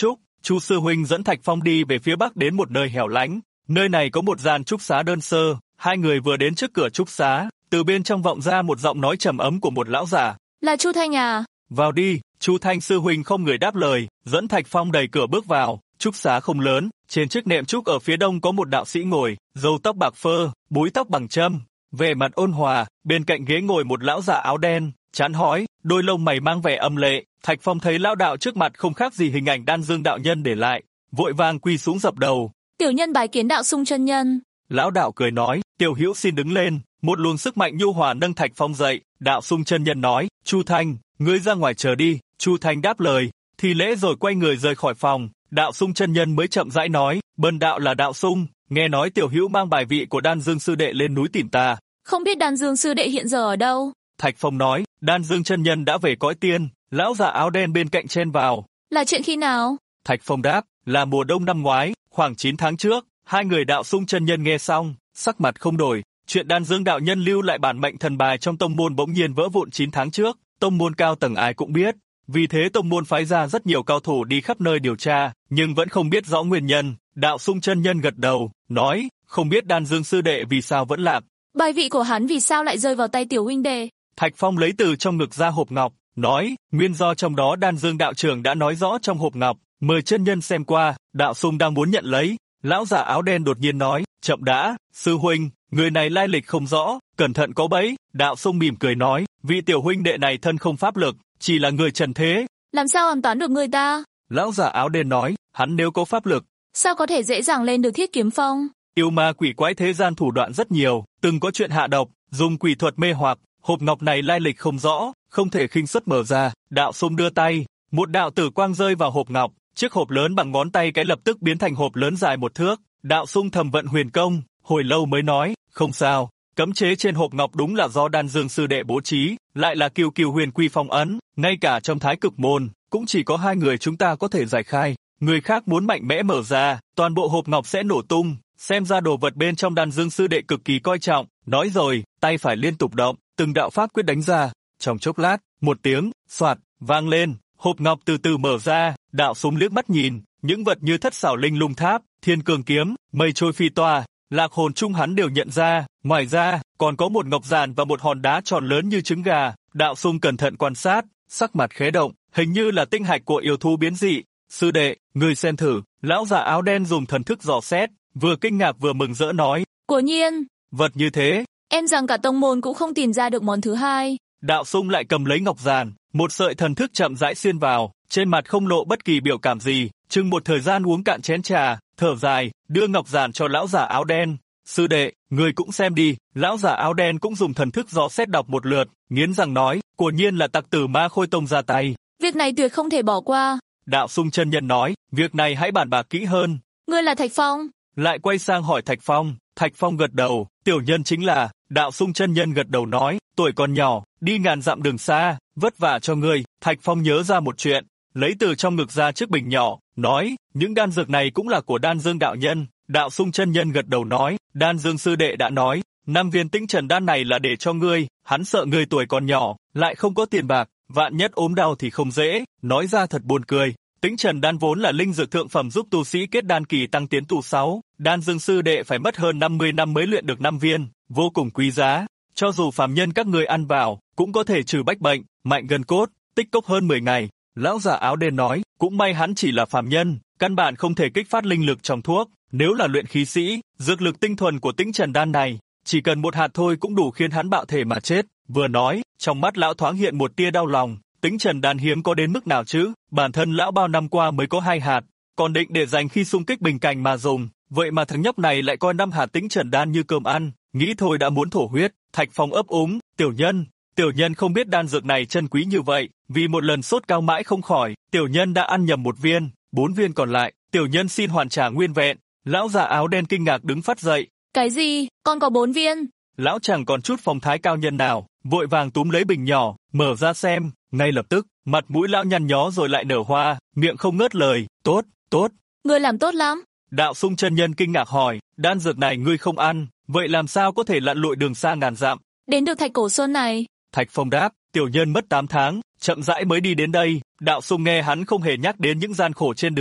[SPEAKER 2] Chu sư huynh dẫn Thạch Phong đi về phía bắc đến một nơi hẻo lánh. Nơi này có một gian trúc xá đơn sơ. Hai người vừa đến trước cửa trúc xá, từ bên trong vọng ra một giọng nói trầm ấm của một lão giả.
[SPEAKER 3] Là Chu Thanh à?
[SPEAKER 2] Vào đi. Chu Thanh sư huynh không người đáp lời, dẫn Thạch Phong đẩy cửa bước vào. Trúc xá không lớn, trên chiếc nệm trúc ở phía đông có một đạo sĩ ngồi, râu tóc bạc phơ, búi tóc bằng châm, vẻ mặt ôn hòa. Bên cạnh ghế ngồi một lão giả áo đen, trán hói, đôi lông mày mang vẻ âm lệ. Thạch Phong thấy lão đạo trước mặt không khác gì hình ảnh Đan Dương đạo nhân để lại, vội vàng quỳ xuống dập đầu.
[SPEAKER 3] Tiểu nhân bái kiến đạo sung chân nhân.
[SPEAKER 2] Lão đạo cười nói, tiểu hữu xin đứng lên. Một luồng sức mạnh nhu hòa nâng Thạch Phong dậy. Đạo sung chân nhân nói, Chu Thanh, ngươi ra ngoài chờ đi. Chu Thanh đáp lời, thì lễ rồi quay người rời khỏi phòng. Đạo sung chân nhân mới chậm rãi nói, bần đạo là đạo sung, nghe nói tiểu hữu mang bài vị của Đan Dương sư đệ lên núi tìm ta.
[SPEAKER 3] Không biết Đan Dương sư đệ hiện giờ ở đâu?
[SPEAKER 2] Thạch Phong nói, Đan Dương chân nhân đã về cõi tiên. Lão già áo đen bên cạnh chen vào.
[SPEAKER 3] Là chuyện khi nào?
[SPEAKER 2] Thạch Phong đáp, là mùa đông năm ngoái, khoảng 9 tháng trước. Hai người đạo sung chân nhân nghe xong, sắc mặt không đổi. Chuyện Đan Dương đạo nhân lưu lại bản mệnh thần bài trong tông môn bỗng nhiên vỡ vụn 9 tháng trước. Tông môn cao tầng ai cũng biết. Vì thế tông môn phái ra rất nhiều cao thủ đi khắp nơi điều tra, nhưng vẫn không biết rõ nguyên nhân. Đạo sung chân nhân gật đầu, nói, không biết Đan Dương sư đệ vì sao vẫn lạc.
[SPEAKER 3] Bài vị của hắn vì sao lại rơi vào tay tiểu huynh đệ?
[SPEAKER 2] Thạch Phong lấy từ trong ngực ra hộp ngọc, nói, nguyên do trong đó Đan Dương đạo trưởng đã nói rõ trong hộp ngọc, mời chân nhân xem qua. Đạo sung đang muốn nhận lấy, lão giả áo đen đột nhiên nói, chậm đã, sư huynh, người này lai lịch không rõ, cẩn thận có bẫy. Đạo sung mỉm cười nói, vị tiểu huynh đệ này thân không pháp lực, chỉ là người trần thế.
[SPEAKER 3] Làm sao hoàn toán được người ta?
[SPEAKER 2] Lão giả áo đen nói, hắn nếu có pháp lực,
[SPEAKER 3] sao có thể dễ dàng lên được Thiết Kiếm Phong?
[SPEAKER 2] Yêu ma quỷ quái thế gian thủ đoạn rất nhiều, từng có chuyện hạ độc, dùng quỷ thuật mê hoặc. Hộp ngọc này lai lịch không rõ, không thể khinh suất mở ra. Đạo sung đưa tay, một đạo tử quang rơi vào hộp ngọc, chiếc hộp lớn bằng ngón tay cái lập tức biến thành hộp lớn dài 1 thước. Đạo sung thầm vận huyền công, hồi lâu mới nói, không sao, cấm chế trên hộp ngọc đúng là do Đan Dương sư đệ bố trí, lại là Kiều Kiều Huyền Quy phong ấn, ngay cả trong Thái Cực môn cũng chỉ có 2 người chúng ta có thể giải khai, người khác muốn mạnh mẽ mở ra, toàn bộ hộp ngọc sẽ nổ tung. Xem ra đồ vật bên trong Đan Dương sư đệ cực kỳ coi trọng. Nói rồi, tay phải liên tục động, từng đạo pháp quyết đánh ra. Trong chốc lát, một tiếng xoạt vang lên, hộp ngọc từ từ mở ra. Đạo sung liếc mắt nhìn, những vật như thất xảo linh lung tháp, thiên cường kiếm, mây trôi phi toa, lạc hồn chung hắn đều nhận ra. Ngoài ra, còn có một ngọc giản và một hòn đá tròn lớn như trứng gà. Đạo sung cẩn thận quan sát, sắc mặt khẽ động, hình như là tinh hạch của yêu thú biến dị. Sư đệ, người xem thử. Lão già áo đen dùng thần thức dò xét, vừa kinh ngạc vừa mừng rỡ nói,
[SPEAKER 3] quả nhiên,
[SPEAKER 2] vật như thế,
[SPEAKER 3] em rằng cả tông môn cũng không tìm ra được món thứ hai.
[SPEAKER 2] Đạo sung lại cầm lấy ngọc giản, một sợi thần thức chậm rãi xuyên vào, trên mặt không lộ bất kỳ biểu cảm gì, chừng một thời gian uống cạn chén trà, thở dài, đưa ngọc giản cho lão giả áo đen. Sư đệ, người cũng xem đi. Lão giả áo đen cũng dùng thần thức dò xét đọc một lượt, nghiến răng nói, quả nhiên là tặc tử Ma Khôi Tông ra tay.
[SPEAKER 3] Việc này tuyệt không thể bỏ qua.
[SPEAKER 2] Đạo sung chân nhân nói, việc này hãy bàn bạc kỹ hơn.
[SPEAKER 3] Ngươi là Thạch Phong?
[SPEAKER 2] Lại quay sang hỏi Thạch Phong. Thạch Phong gật đầu, tiểu nhân chính là. Đạo sung chân nhân gật đầu nói, tuổi còn nhỏ, đi ngàn dặm đường xa, vất vả cho ngươi. Thạch Phong nhớ ra một chuyện, lấy từ trong ngực ra chiếc bình nhỏ, nói, những đan dược này cũng là của Đan Dương đạo nhân. Đạo sung chân nhân gật đầu nói, Đan Dương sư đệ đã nói, 5 viên tĩnh trần đan này là để cho ngươi, hắn sợ ngươi tuổi còn nhỏ, lại không có tiền bạc, vạn nhất ốm đau thì không dễ. Nói ra thật buồn cười. Tĩnh trần đan vốn là linh dược thượng phẩm giúp tu sĩ kết đan kỳ tăng tiến tu 6, Đan Dương sư đệ phải mất hơn 50 năm mới luyện được 5 viên, vô cùng quý giá. Cho dù phàm nhân các ngươi ăn vào, cũng có thể trừ bách bệnh, mạnh gân cốt, tích cốc hơn 10 ngày. Lão giả áo đen nói, cũng may hắn chỉ là phàm nhân, căn bản không thể kích phát linh lực trong thuốc. Nếu là luyện khí sĩ, dược lực tinh thuần của tĩnh trần đan này, chỉ cần một hạt thôi cũng đủ khiến hắn bạo thể mà chết. Vừa nói, trong mắt lão thoáng hiện một tia đau lòng. Tĩnh trần đan hiếm có đến mức nào chứ? Bản thân lão bao năm qua mới có 2 hạt, còn định để dành khi xung kích bình cảnh mà dùng. Vậy mà thằng nhóc này lại coi 5 hạt tĩnh trần đan như cơm ăn, nghĩ thôi đã muốn thổ huyết. Thạch Phong ấp úng, tiểu nhân không biết đan dược này chân quý như vậy, vì một lần sốt cao mãi không khỏi, tiểu nhân đã ăn nhầm 1 viên, 4 viên còn lại, tiểu nhân xin hoàn trả nguyên vẹn. Lão già áo đen kinh ngạc đứng phát dậy.
[SPEAKER 3] Cái gì? Con có 4 viên? Lão
[SPEAKER 2] chẳng còn chút phong thái cao nhân nào, vội vàng túm lấy bình nhỏ, mở ra xem, ngay lập tức, mặt mũi lão nhăn nhó rồi lại nở hoa, miệng không ngớt lời, tốt.
[SPEAKER 3] Ngươi làm tốt lắm.
[SPEAKER 2] Đạo sung chân nhân kinh ngạc hỏi, đan dược này ngươi không ăn, vậy làm sao có thể lặn lội đường xa ngàn dặm
[SPEAKER 3] đến được Thạch Cổ Sơn này?
[SPEAKER 2] Thạch Phong đáp, tiểu nhân mất 8 tháng, chậm rãi mới đi đến đây. Đạo sung nghe hắn không hề nhắc đến những gian khổ trên đường,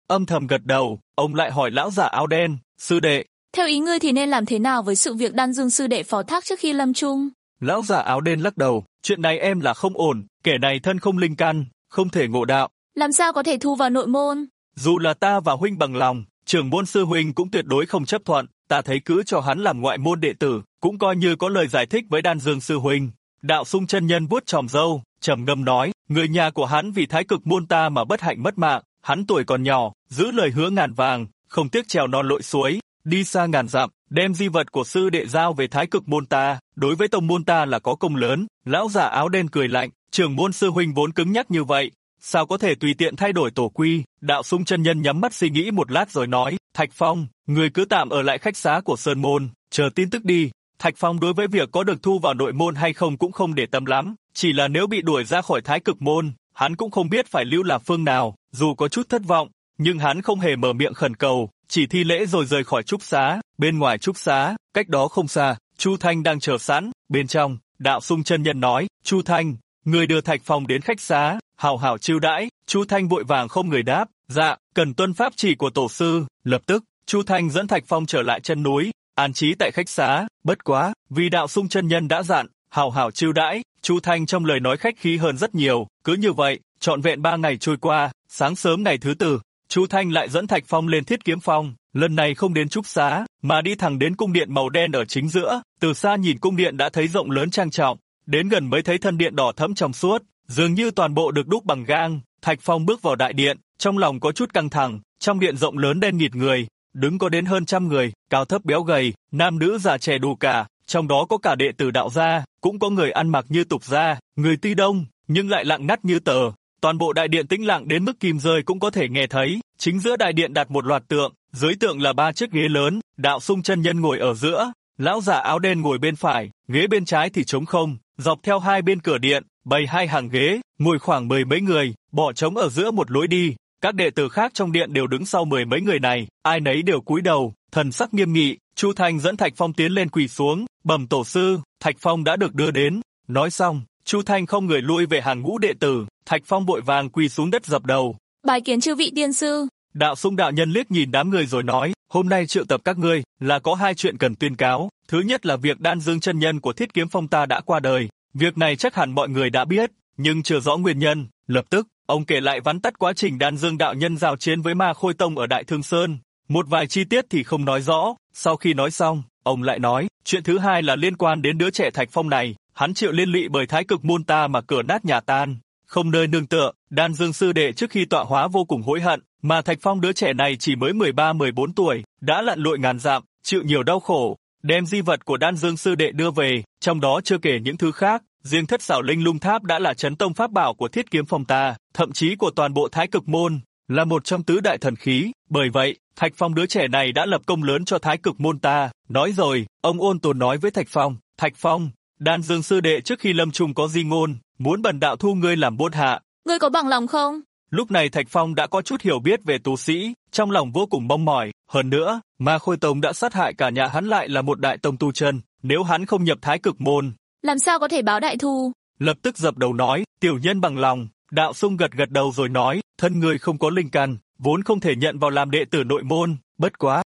[SPEAKER 2] âm thầm gật đầu, ông lại hỏi lão giả áo đen, sư đệ.
[SPEAKER 3] Theo ý ngươi thì nên làm thế nào với sự việc Đan Dương sư đệ phó thác trước khi lâm chung?
[SPEAKER 2] Lão giả áo đen lắc đầu, chuyện này em là không ổn, kẻ này thân không linh căn, không thể ngộ đạo.
[SPEAKER 3] Làm sao có thể thu vào nội môn?
[SPEAKER 2] Dù là ta và huynh bằng lòng, trưởng môn sư huynh cũng tuyệt đối không chấp thuận, ta thấy cứ cho hắn làm ngoại môn đệ tử, cũng coi như có lời giải thích với Đan Dương sư huynh. Đạo Sung chân nhân vuốt chòm râu, trầm ngâm nói, người nhà của hắn vì thái cực môn ta mà bất hạnh mất mạng, hắn tuổi còn nhỏ, giữ lời hứa ngàn vàng, không tiếc trèo non lội suối, đi xa ngàn dặm, đem di vật của sư đệ giao về thái cực môn ta, đối với tông môn ta là có công lớn. Lão giả áo đen cười lạnh, trưởng môn sư huynh vốn cứng nhắc như vậy, sao có thể tùy tiện thay đổi tổ quy? Đạo Sung chân nhân nhắm mắt suy nghĩ một lát rồi nói, Thạch Phong, người cứ tạm ở lại khách xá của Sơn Môn, chờ tin tức đi. Thạch Phong đối với việc có được thu vào nội môn hay không cũng không để tâm lắm, chỉ là nếu bị đuổi ra khỏi thái cực môn, hắn cũng không biết phải lưu lạc phương nào, dù có chút thất vọng, nhưng hắn không hề mở miệng khẩn cầu, chỉ thi lễ rồi rời khỏi trúc xá. Bên ngoài trúc xá, cách đó không xa, Chu Thanh đang chờ sẵn, bên trong, Đạo Sung chân nhân nói, Chu Thanh, người đưa Thạch Phong đến khách xá, hào hào chiêu đãi. Chu Thanh vội vàng không người đáp, dạ, cần tuân pháp chỉ của tổ sư. Lập tức, Chu Thanh dẫn Thạch Phong trở lại chân núi, an trí tại khách xá. Bất quá, vì Đạo Sung chân nhân đã dặn, hào hào chiêu đãi, Chu Thanh trong lời nói khách khí hơn rất nhiều. Cứ như vậy, trọn vẹn 3 ngày trôi qua, sáng sớm ngày thứ tư, Chu Thanh lại dẫn Thạch Phong lên Thiết Kiếm Phong, lần này không đến trúc xá, mà đi thẳng đến cung điện màu đen ở chính giữa. Từ xa nhìn cung điện đã thấy rộng lớn trang trọng, đến gần mới thấy thân điện đỏ thẫm trong suốt, dường như toàn bộ được đúc bằng gang. Thạch Phong bước vào đại điện, trong lòng có chút căng thẳng. Trong điện rộng lớn đen nghịt người, đứng có đến hơn trăm người, cao thấp béo gầy, nam nữ già trẻ đủ cả, trong đó có cả đệ tử đạo gia, cũng có người ăn mặc như tục gia, người tuy đông nhưng lại lặng ngắt như tờ. Toàn bộ đại điện tĩnh lặng đến mức kim rơi cũng có thể nghe thấy. Chính giữa đại điện đặt một loạt tượng, dưới tượng là 3 chiếc ghế lớn, Đạo Sung chân nhân ngồi ở giữa, lão giả áo đen ngồi bên phải, ghế bên trái thì trống không. Dọc theo hai bên cửa điện, bày 2 hàng ghế, ngồi khoảng 10 mấy người, bỏ trống ở giữa một lối đi. Các đệ tử khác trong điện đều đứng sau 10 mấy người này, ai nấy đều cúi đầu, thần sắc nghiêm nghị. Chu Thanh dẫn Thạch Phong tiến lên quỳ xuống, bẩm tổ sư, Thạch Phong đã được đưa đến. Nói xong, Chu Thanh không người lui về hàng ngũ đệ tử, Thạch Phong vội vàng quỳ xuống đất dập đầu.
[SPEAKER 3] Bái kiến chư vị tiên sư.
[SPEAKER 2] Đạo Sung đạo nhân liếc nhìn đám người rồi nói, hôm nay triệu tập các ngươi là có 2 chuyện cần tuyên cáo. Thứ nhất là việc Đan Dương chân nhân của Thiết Kiếm Phong ta đã qua đời. Việc này chắc hẳn mọi người đã biết, nhưng chưa rõ nguyên nhân. Lập tức, ông kể lại vắn tắt quá trình Đan Dương đạo nhân giao chiến với Ma Khôi Tông ở Đại Thương Sơn. Một vài chi tiết thì không nói rõ. Sau khi nói xong, ông lại nói, chuyện thứ hai là liên quan đến đứa trẻ Thạch Phong này. Hắn chịu liên lụy bởi thái cực môn ta mà cửa nát nhà tan, không nơi nương tựa. Đan Dương sư đệ trước khi tọa hóa vô cùng hối hận, mà Thạch Phong đứa trẻ này chỉ mới 13-14 tuổi, đã lặn lội ngàn dặm, chịu nhiều đau khổ, đem di vật của Đan Dương sư đệ đưa về, trong đó chưa kể những thứ khác. Riêng Thất Xảo Linh Lung Tháp đã là chấn tông pháp bảo của Thiết Kiếm Phong ta, thậm chí của toàn bộ thái cực môn, là một trong tứ đại thần khí. Bởi vậy, Thạch Phong đứa trẻ này đã lập công lớn cho thái cực môn ta. Nói rồi, ông ôn tồn nói với Thạch Phong, Thạch Phong, Đan Dương sư đệ trước khi lâm chung có di ngôn, muốn bần đạo thu ngươi làm môn hạ.
[SPEAKER 3] Ngươi có bằng lòng không?
[SPEAKER 2] Lúc này Thạch Phong đã có chút hiểu biết về tu sĩ, trong lòng vô cùng mong mỏi. Hơn nữa, Ma Khôi Tông đã sát hại cả nhà hắn, lại là một đại tông tu chân, nếu hắn không nhập thái cực môn,
[SPEAKER 3] làm sao có thể báo đại thù?
[SPEAKER 2] Lập tức dập đầu nói, tiểu nhân bằng lòng. Đạo Sung gật gật đầu rồi nói, thân người không có linh căn, vốn không thể nhận vào làm đệ tử nội môn, bất quá.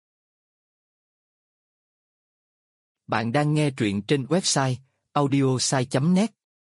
[SPEAKER 1] Bạn đang nghe truyện trên website audiosai.net.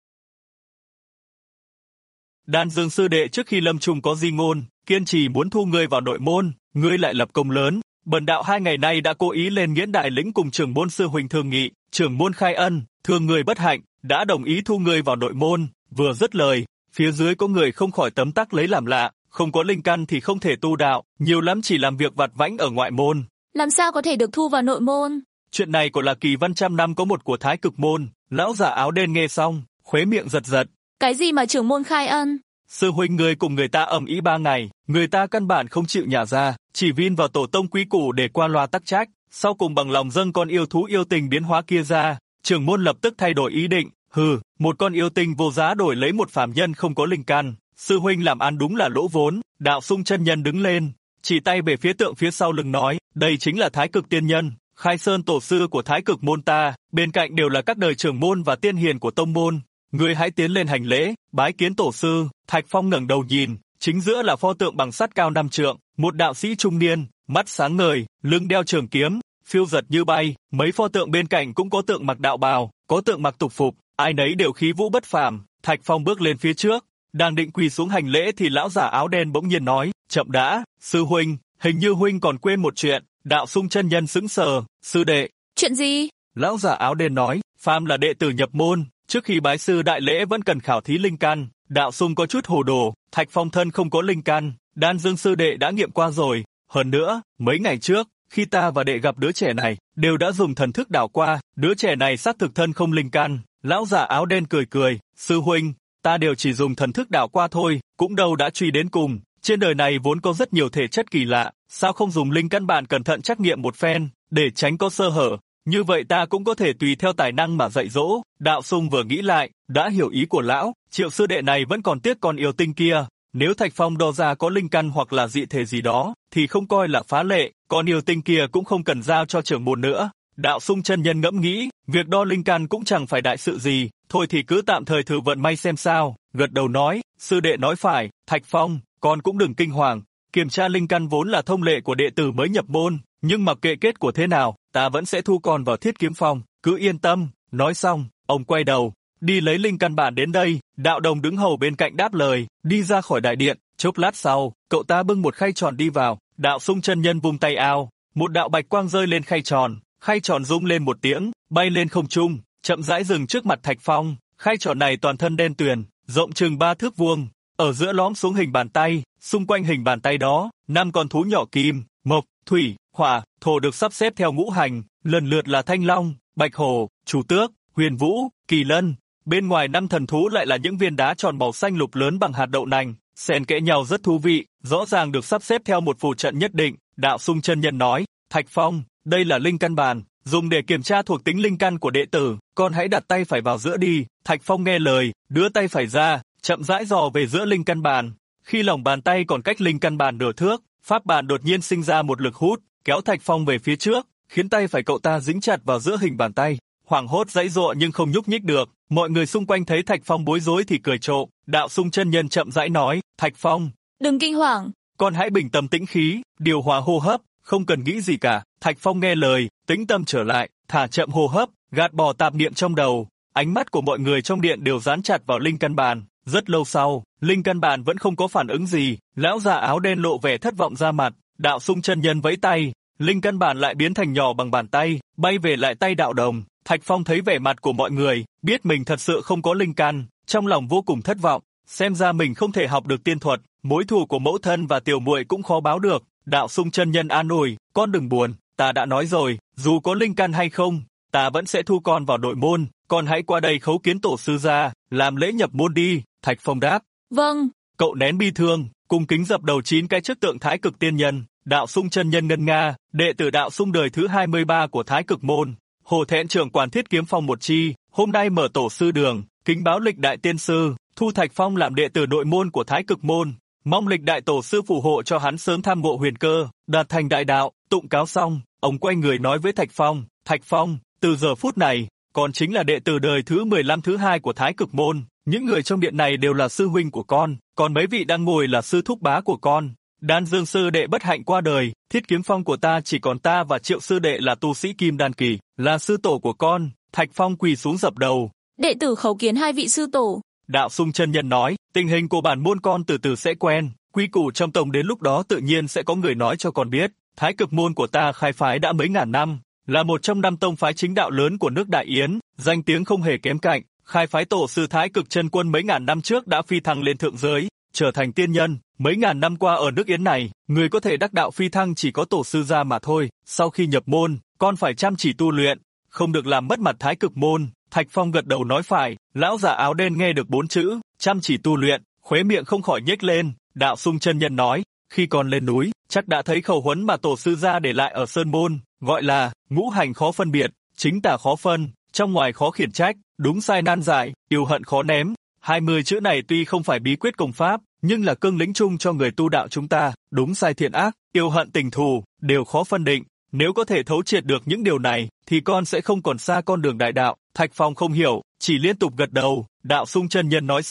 [SPEAKER 2] Đan Dương sư đệ trước khi lâm chung có di ngôn, kiên trì muốn thu ngươi vào nội môn, ngươi lại lập công lớn. Bần đạo 2 ngày nay đã cố ý lên Nghiễn Đại Lĩnh cùng trưởng môn sư huynh thương nghị, trưởng môn khai ân, thương người bất hạnh, đã đồng ý thu ngươi vào nội môn. Vừa dứt lời, phía dưới có người không khỏi tấm tắc lấy làm lạ, không có linh căn thì không thể tu đạo, nhiều lắm chỉ làm việc vặt vãnh ở ngoại môn.
[SPEAKER 3] Làm sao có thể được thu vào nội môn?
[SPEAKER 2] Chuyện này của là kỳ văn trăm năm có một của thái cực môn. Lão giả áo đen nghe xong, khóe miệng giật giật.
[SPEAKER 3] Cái gì mà trưởng môn khai ân?
[SPEAKER 2] Sư huynh ngươi cùng người ta ầm ĩ 3 ngày, người ta căn bản không chịu nhả ra, chỉ vin vào tổ tông quý củ để qua loa tắc trách, sau cùng bằng lòng dâng con yêu thú yêu tình biến hóa kia ra. Trưởng môn lập tức thay đổi ý định, một con yêu tinh vô giá đổi lấy một phàm nhân không có linh căn, sư huynh làm ăn đúng là lỗ vốn. Đạo Sung chân nhân đứng lên, chỉ tay về phía tượng phía sau lưng nói, đây chính là Thái Cực Tiên Nhân, Khai Sơn tổ sư của Thái Cực môn ta, bên cạnh đều là các đời trưởng môn và tiên hiền của tông môn. Ngươi hãy tiến lên hành lễ, bái kiến tổ sư. Thạch Phong ngẩng đầu nhìn, chính giữa là pho tượng bằng sắt cao 5 trượng, một đạo sĩ trung niên, mắt sáng ngời, lưng đeo trường kiếm, phiêu giật như bay. Mấy pho tượng bên cạnh cũng có tượng mặc đạo bào, có tượng mặc tục phục, ai nấy đều khí vũ bất phàm. Thạch Phong bước lên phía trước, đang định quỳ xuống hành lễ thì lão giả áo đen bỗng nhiên nói, chậm đã, sư huynh, hình như huynh còn quên một chuyện. Đạo Sung chân nhân sững sờ, sư đệ.
[SPEAKER 3] Chuyện gì?
[SPEAKER 2] Lão giả áo đen nói, phàm là đệ tử nhập môn, trước khi bái sư đại lễ vẫn cần khảo thí linh căn. Đạo Sung có chút hồ đồ, Thạch Phong thân không có linh căn, Đan Dương sư đệ đã nghiệm qua rồi. Hơn nữa, mấy ngày trước, khi ta và đệ gặp đứa trẻ này, đều đã dùng thần thức đảo qua, đứa trẻ này xác thực thân không linh căn. Lão giả áo đen cười cười, sư huynh, ta đều chỉ dùng thần thức đảo qua thôi, cũng đâu đã truy đến cùng. Trên đời này vốn có rất nhiều thể chất kỳ lạ, sao không dùng linh căn bản cẩn thận trắc nghiệm một phen, để tránh có sơ hở. Như vậy ta cũng có thể tùy theo tài năng mà dạy dỗ. Đạo Sung vừa nghĩ lại, đã hiểu ý của lão, Triệu sư đệ này vẫn còn tiếc con yêu tinh kia. Nếu Thạch Phong đo ra có linh căn hoặc là dị thể gì đó, thì không coi là phá lệ, con yêu tinh kia cũng không cần giao cho trưởng môn nữa. Đạo Sung chân nhân ngẫm nghĩ, việc đo linh căn cũng chẳng phải đại sự gì, thôi thì cứ tạm thời thử vận may xem sao. Gật đầu nói, sư đệ nói phải, Thạch Phong, con cũng đừng kinh hoàng. Kiểm tra linh căn vốn là thông lệ của đệ tử mới nhập môn, nhưng mặc kệ kết quả thế nào, ta vẫn sẽ thu con vào Thiết Kiếm Phong, cứ yên tâm. Nói xong, ông quay đầu, đi lấy linh căn bản đến đây. Đạo Đồng đứng hầu bên cạnh đáp lời, đi ra khỏi đại điện. Chốc lát sau, cậu ta bưng một khay tròn đi vào. Đạo Sung chân nhân vung tay áo, một đạo bạch quang rơi lên khay tròn rung lên một tiếng, bay lên không trung, chậm rãi dừng trước mặt Thạch Phong. Khay tròn này toàn thân đen tuyền, rộng chừng 3 thước vuông, ở giữa lõm xuống hình bàn tay, xung quanh hình bàn tay đó, 5 con thú nhỏ kim, mộc, thủy, hỏa, thổ được sắp xếp theo ngũ hành, lần lượt là Thanh Long, Bạch Hổ, Chu Tước, Huyền Vũ, Kỳ Lân. Bên ngoài 5 thần thú lại là những viên đá tròn màu xanh lục lớn bằng hạt đậu nành, xen kẽ nhau rất thú vị, rõ ràng được sắp xếp theo một phù trận nhất định. Đạo Sung chân nhân nói, Thạch Phong, đây là linh căn bản, dùng để kiểm tra thuộc tính linh căn của đệ tử, con hãy đặt tay phải vào giữa đi. Thạch Phong nghe lời, đưa tay phải ra, chậm rãi dò về giữa linh căn bản. Khi lòng bàn tay còn cách linh căn bản nửa thước, pháp bản đột nhiên sinh ra một lực hút, kéo Thạch Phong về phía trước, khiến tay phải cậu ta dính chặt vào giữa hình bàn tay. Hoảng hốt giãy giụa nhưng không nhúc nhích được. Mọi người xung quanh thấy Thạch Phong bối rối thì cười trộm. Đạo Sung chân nhân chậm rãi nói, Thạch Phong,
[SPEAKER 3] đừng kinh hoàng,
[SPEAKER 2] con hãy bình tâm tĩnh khí, điều hòa hô hấp, không cần nghĩ gì cả. Thạch Phong nghe lời, tĩnh tâm trở lại, thả chậm hô hấp, gạt bỏ tạp niệm trong đầu. Ánh mắt của mọi người trong điện đều dán chặt vào linh căn bản. Rất lâu sau, linh căn bản vẫn không có phản ứng gì. Lão già áo đen lộ vẻ thất vọng ra mặt. Đạo Sung chân nhân vẫy tay, linh căn bản lại biến thành nhỏ bằng bàn tay, bay về lại tay Đạo Đồng. Thạch Phong thấy vẻ mặt của mọi người, biết mình thật sự không có linh căn, trong lòng vô cùng thất vọng. Xem ra mình không thể học được tiên thuật, mối thù của mẫu thân và tiểu muội cũng khó báo được. Đạo Sung chân nhân an ủi, con đừng buồn, ta đã nói rồi, dù có linh căn hay không, ta vẫn sẽ thu con vào nội môn, con hãy qua đây khấu kiến tổ sư ra, làm lễ nhập môn đi. Thạch Phong đáp,
[SPEAKER 3] vâng.
[SPEAKER 2] Cậu nén bi thương, cung kính dập đầu 9 cái trước tượng Thái Cực Tiên Nhân. Đạo Sung chân nhân ngân nga, đệ tử Đạo Sung đời thứ 23 của Thái Cực môn, Hồ Thẹn trưởng quản Thiết Kiếm Phong một chi, hôm nay mở tổ sư đường, kính báo lịch đại tiên sư, thu Thạch Phong làm đệ tử nội môn của Thái Cực môn, mong lịch đại tổ sư phù hộ cho hắn sớm tham ngộ huyền cơ, đạt thành đại đạo. Tụng cáo xong, ông quay người nói với Thạch Phong, từ giờ phút này, con chính là đệ tử đời thứ 15 thứ 2 của Thái Cực môn, những người trong điện này đều là sư huynh của con, còn mấy vị đang ngồi là sư thúc bá của con. Đan Dương sư đệ bất hạnh qua đời, Thiết Kiếm Phong của ta chỉ còn ta và Triệu sư đệ là tu sĩ kim đan kỳ, là sư tổ của con. Thạch Phong quỳ xuống dập đầu,
[SPEAKER 3] đệ tử khấu kiến hai vị sư tổ.
[SPEAKER 2] Đạo Sung chân nhân nói, tình hình của bản môn con từ từ sẽ quen, quy củ trong tông đến lúc đó tự nhiên sẽ có người nói cho con biết. Thái Cực môn của ta khai phái đã mấy ngàn năm, là một trong 5 tông phái chính đạo lớn của nước Đại Yến, danh tiếng không hề kém cạnh. Khai phái tổ sư Thái Cực chân quân mấy ngàn năm trước đã phi thăng lên thượng giới, trở thành tiên nhân. Mấy ngàn năm qua ở nước Yến này, người có thể đắc đạo phi thăng chỉ có tổ sư gia mà thôi. Sau khi nhập môn, con phải chăm chỉ tu luyện, không được làm mất mặt Thái Cực môn. Thạch Phong gật đầu nói phải. Lão giả áo đen nghe được 4 chữ chăm chỉ tu luyện, khóe miệng không khỏi nhếch lên. Đạo Sung chân nhân nói, khi còn lên núi, chắc đã thấy khẩu huấn mà tổ sư gia để lại ở sơn môn, gọi là ngũ hành khó phân biệt, chính tà khó phân, trong ngoài khó khiển trách, đúng sai nan giải, yêu hận khó ném. 20 chữ này tuy không phải bí quyết công pháp, nhưng là cương lĩnh chung cho người tu đạo chúng ta. Đúng sai thiện ác, yêu hận tình thù đều khó phân định. Nếu có thể thấu triệt được những điều này, thì con sẽ không còn xa con đường đại đạo. Thạch Phong không hiểu, chỉ liên tục gật đầu. Đạo Sung chân nhân nói xong,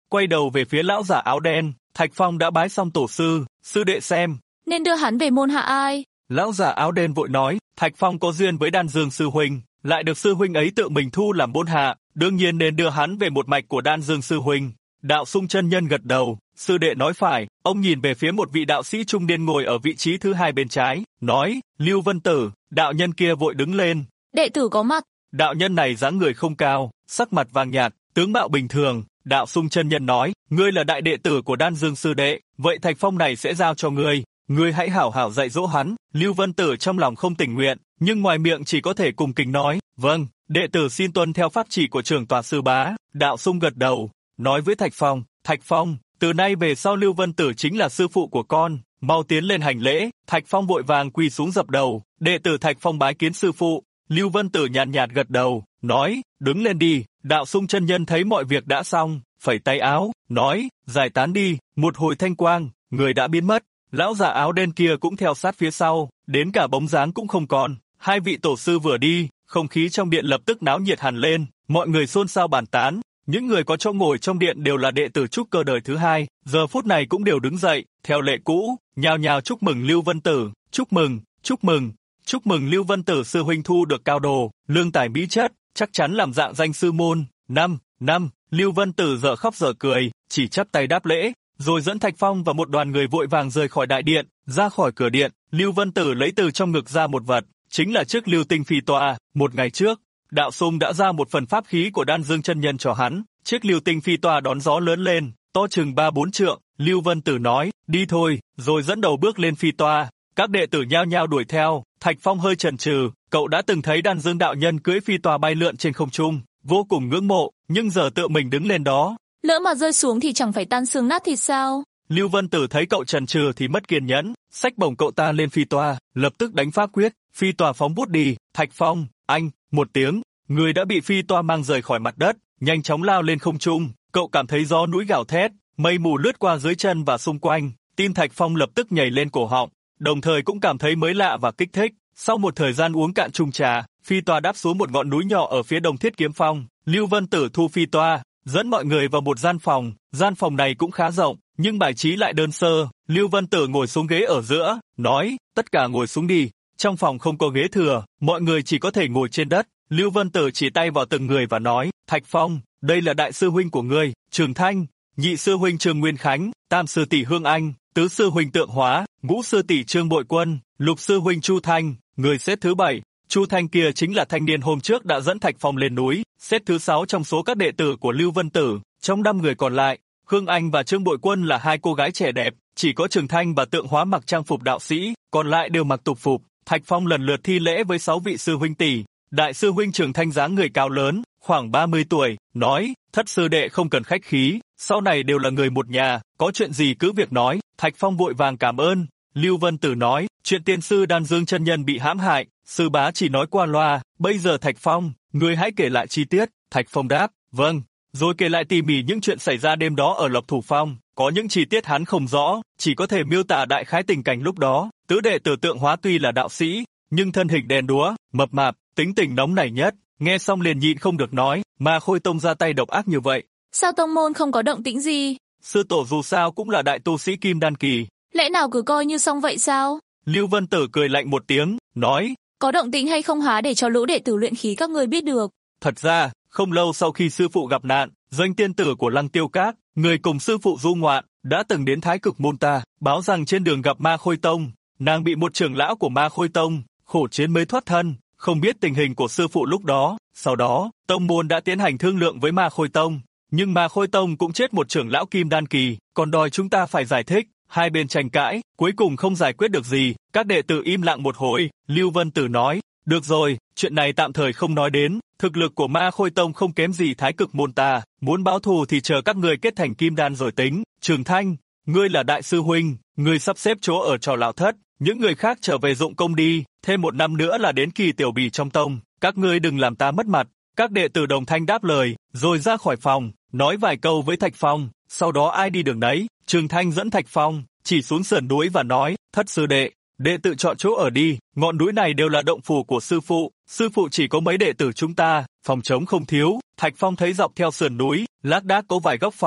[SPEAKER 2] Quay đầu về phía lão giả áo đen, Thạch Phong đã bái xong tổ sư đệ xem.
[SPEAKER 3] Nên đưa hắn về môn hạ ai?
[SPEAKER 2] Lão giả áo đen vội nói, Thạch Phong có duyên với Đan Dương sư huynh, lại được sư huynh ấy tự mình thu làm môn hạ, đương nhiên nên đưa hắn về một mạch của Đan Dương sư huynh. Đạo Sung chân nhân gật đầu, sư đệ nói phải. Ông nhìn về phía một vị đạo sĩ trung niên ngồi ở vị trí thứ hai bên trái, nói, Lưu Vân Tử. Đạo nhân kia vội đứng lên.
[SPEAKER 3] Đệ tử có mặt.
[SPEAKER 2] Đạo nhân này dáng người không cao, sắc mặt vàng nhạt, tướng mạo bình thường. Đạo Sung chân nhân nói, ngươi là đại đệ tử của Đan Dương sư đệ, vậy Thạch Phong này sẽ giao cho ngươi. Ngươi hãy hảo hảo dạy dỗ hắn. Lưu Vân Tử trong lòng không tình nguyện, nhưng ngoài miệng chỉ có thể cung kính nói, vâng, đệ tử xin tuân theo pháp chỉ của trưởng tòa sư bá. Đạo Sung gật đầu, nói với Thạch Phong, từ nay về sau Lưu Vân Tử chính là sư phụ của con, mau tiến lên hành lễ. Thạch Phong vội vàng quỳ xuống dập đầu, đệ tử Thạch Phong bái kiến sư phụ. Lưu Vân Tử nhàn nhạt gật đầu, nói, đứng lên đi. Đạo Sung chân nhân thấy mọi việc đã xong, phẩy tay áo, nói, giải tán đi. Một hồi thanh quang, người đã biến mất. Lão già áo đen kia cũng theo sát phía sau, đến cả bóng dáng cũng không còn. Hai vị tổ sư vừa đi, không khí trong điện lập tức náo nhiệt hẳn lên, mọi người xôn xao bàn tán. Những người có chỗ ngồi trong điện đều là đệ tử trúc cơ đời thứ hai, giờ phút này cũng đều đứng dậy, theo lệ cũ, nhao nhao chúc mừng Lưu Vân Tử, chúc mừng Lưu Vân Tử sư huynh thu được cao đồ, lương tài mỹ chất, chắc chắn làm dạng danh sư môn. Năm, Lưu Vân Tử dở khóc dở cười, chỉ chắp tay đáp lễ, rồi dẫn Thạch Phong và một đoàn người vội vàng rời khỏi đại điện. Ra khỏi cửa điện, Lưu Vân Tử lấy từ trong ngực ra một vật, chính là chiếc lưu tinh phi toa. Một ngày trước, Đạo Sung đã ra một phần pháp khí của Đan Dương chân nhân cho hắn. Chiếc lưu tinh phi toa đón gió lớn lên, to chừng 3-4 trượng. Lưu Vân Tử nói, đi thôi, rồi dẫn đầu bước lên phi toa. Các đệ tử nhao nhao đuổi theo. Thạch Phong hơi chần chừ, cậu đã từng thấy Đan Dương đạo nhân cưỡi phi toa bay lượn trên không trung, vô cùng ngưỡng mộ, nhưng giờ tự mình đứng lên đó,
[SPEAKER 3] lỡ mà rơi xuống thì chẳng phải tan xương nát thịt sao?
[SPEAKER 2] Lưu Vân Tử thấy cậu chần chừ thì mất kiên nhẫn, xách bổng cậu ta lên phi toa, lập tức đánh pháp quyết, phi toa phóng vút đi. Thạch Phong, anh, một tiếng, người đã bị phi toa mang rời khỏi mặt đất, nhanh chóng lao lên không trung. Cậu cảm thấy gió núi gào thét, mây mù lướt qua dưới chân và xung quanh, tim Thạch Phong lập tức nhảy lên cổ họng, đồng thời cũng cảm thấy mới lạ và kích thích. Sau một thời gian uống cạn chung trà, phi toa đáp xuống một ngọn núi nhỏ ở phía đông Thiết Kiếm Phong. Lưu Vân Tử thu phi toa, dẫn mọi người vào một gian phòng này cũng khá rộng, nhưng bài trí lại đơn sơ. Lưu Vân Tử ngồi xuống ghế ở giữa, nói, tất cả ngồi xuống đi. Trong phòng không có ghế thừa, mọi người chỉ có thể ngồi trên đất. Lưu Vân Tử chỉ tay vào từng người và nói, Thạch Phong, đây là đại sư huynh của ngươi, Trường Thanh, nhị sư huynh Trường Nguyên Khánh, tam sư tỷ Hương Anh, tứ sư huynh Tượng Hóa, ngũ sư tỷ Trương Bội Quân, lục sư huynh Chu Thanh. Người xếp thứ 7, Chu Thanh kia chính là thanh niên hôm trước đã dẫn Thạch Phong lên núi, xếp thứ 6 trong số các đệ tử của Lưu Vân Tử. Trong 5 người còn lại, Hương Anh và Trương Bội Quân là hai cô gái trẻ đẹp, chỉ có Trường Thanh và Tượng Hóa mặc trang phục đạo sĩ, còn lại đều mặc tục phục. Thạch Phong lần lượt thi lễ với 6 vị sư huynh tỷ. Đại sư huynh Trường Thanh dáng người cao lớn, khoảng 30 tuổi, nói, thất sư đệ không cần khách khí, sau này đều là người một nhà, có chuyện gì cứ việc nói. Thạch Phong vội vàng cảm ơn. Lưu Vân Tử nói, chuyện tiên sư Đan Dương chân nhân bị hãm hại, sư bá chỉ nói qua loa, bây giờ Thạch Phong, ngươi hãy kể lại chi tiết. Thạch Phong đáp, vâng, rồi kể lại tỉ mỉ những chuyện xảy ra đêm đó ở Lộc Thủ Phong. Có những chi tiết hắn không rõ, chỉ có thể miêu tả đại khái tình cảnh lúc đó. Tứ đệ tử Tượng Hóa tuy là đạo sĩ, nhưng thân hình đen đúa, mập mạp, tính tình nóng nảy nhất, nghe xong liền nhịn không được nói, mà Khôi Tông ra tay độc ác như vậy.
[SPEAKER 3] Sao tông môn không có động tĩnh gì?
[SPEAKER 2] Sư tổ dù sao cũng là đại tu sĩ Kim Đan kỳ.
[SPEAKER 3] Lẽ nào cứ coi như xong vậy sao?
[SPEAKER 2] Lưu Vân Tử cười lạnh một tiếng, nói,
[SPEAKER 3] có động tĩnh hay không há để cho lũ đệ tử luyện khí các người biết được.
[SPEAKER 2] Thật ra, không lâu sau khi sư phụ gặp nạn, Doanh tiên tử của Lăng Tiêu Các, người cùng sư phụ du ngoạn, đã từng đến Thái Cực môn ta, báo rằng trên đường gặp Ma Khôi Tông, nàng bị một trưởng lão của Ma Khôi Tông khổ chiến mới thoát thân, không biết tình hình của sư phụ lúc đó. Sau đó, tông môn đã tiến hành thương lượng với Ma Khôi Tông, nhưng Ma Khôi Tông cũng chết một trưởng lão Kim Đan kỳ, còn đòi chúng ta phải giải thích. Hai bên tranh cãi, cuối cùng không giải quyết được gì, các đệ tử im lặng một hồi. Lưu Vân Tử nói, được rồi, chuyện này tạm thời không nói đến, thực lực của Ma Khôi Tông không kém gì Thái Cực môn ta, muốn báo thù thì chờ các người kết thành Kim Đan rồi tính. Trường Thanh, ngươi là đại sư huynh, ngươi sắp xếp chỗ ở cho lão thất, những người khác trở về dụng công đi, thêm 1 năm nữa là đến kỳ tiểu bì trong tông, các ngươi đừng làm ta mất mặt. Các đệ tử đồng thanh đáp lời, rồi ra khỏi phòng, nói vài câu với Thạch Phong, sau đó ai đi đường nấy. Trường Thanh dẫn Thạch Phong chỉ xuống sườn núi và nói, thất sư đệ, đệ tự chọn chỗ ở đi, ngọn núi này đều là động phủ của sư phụ chỉ có mấy đệ tử chúng ta, phòng trống không thiếu. Thạch Phong thấy dọc theo sườn núi, lác đác có vài góc phòng,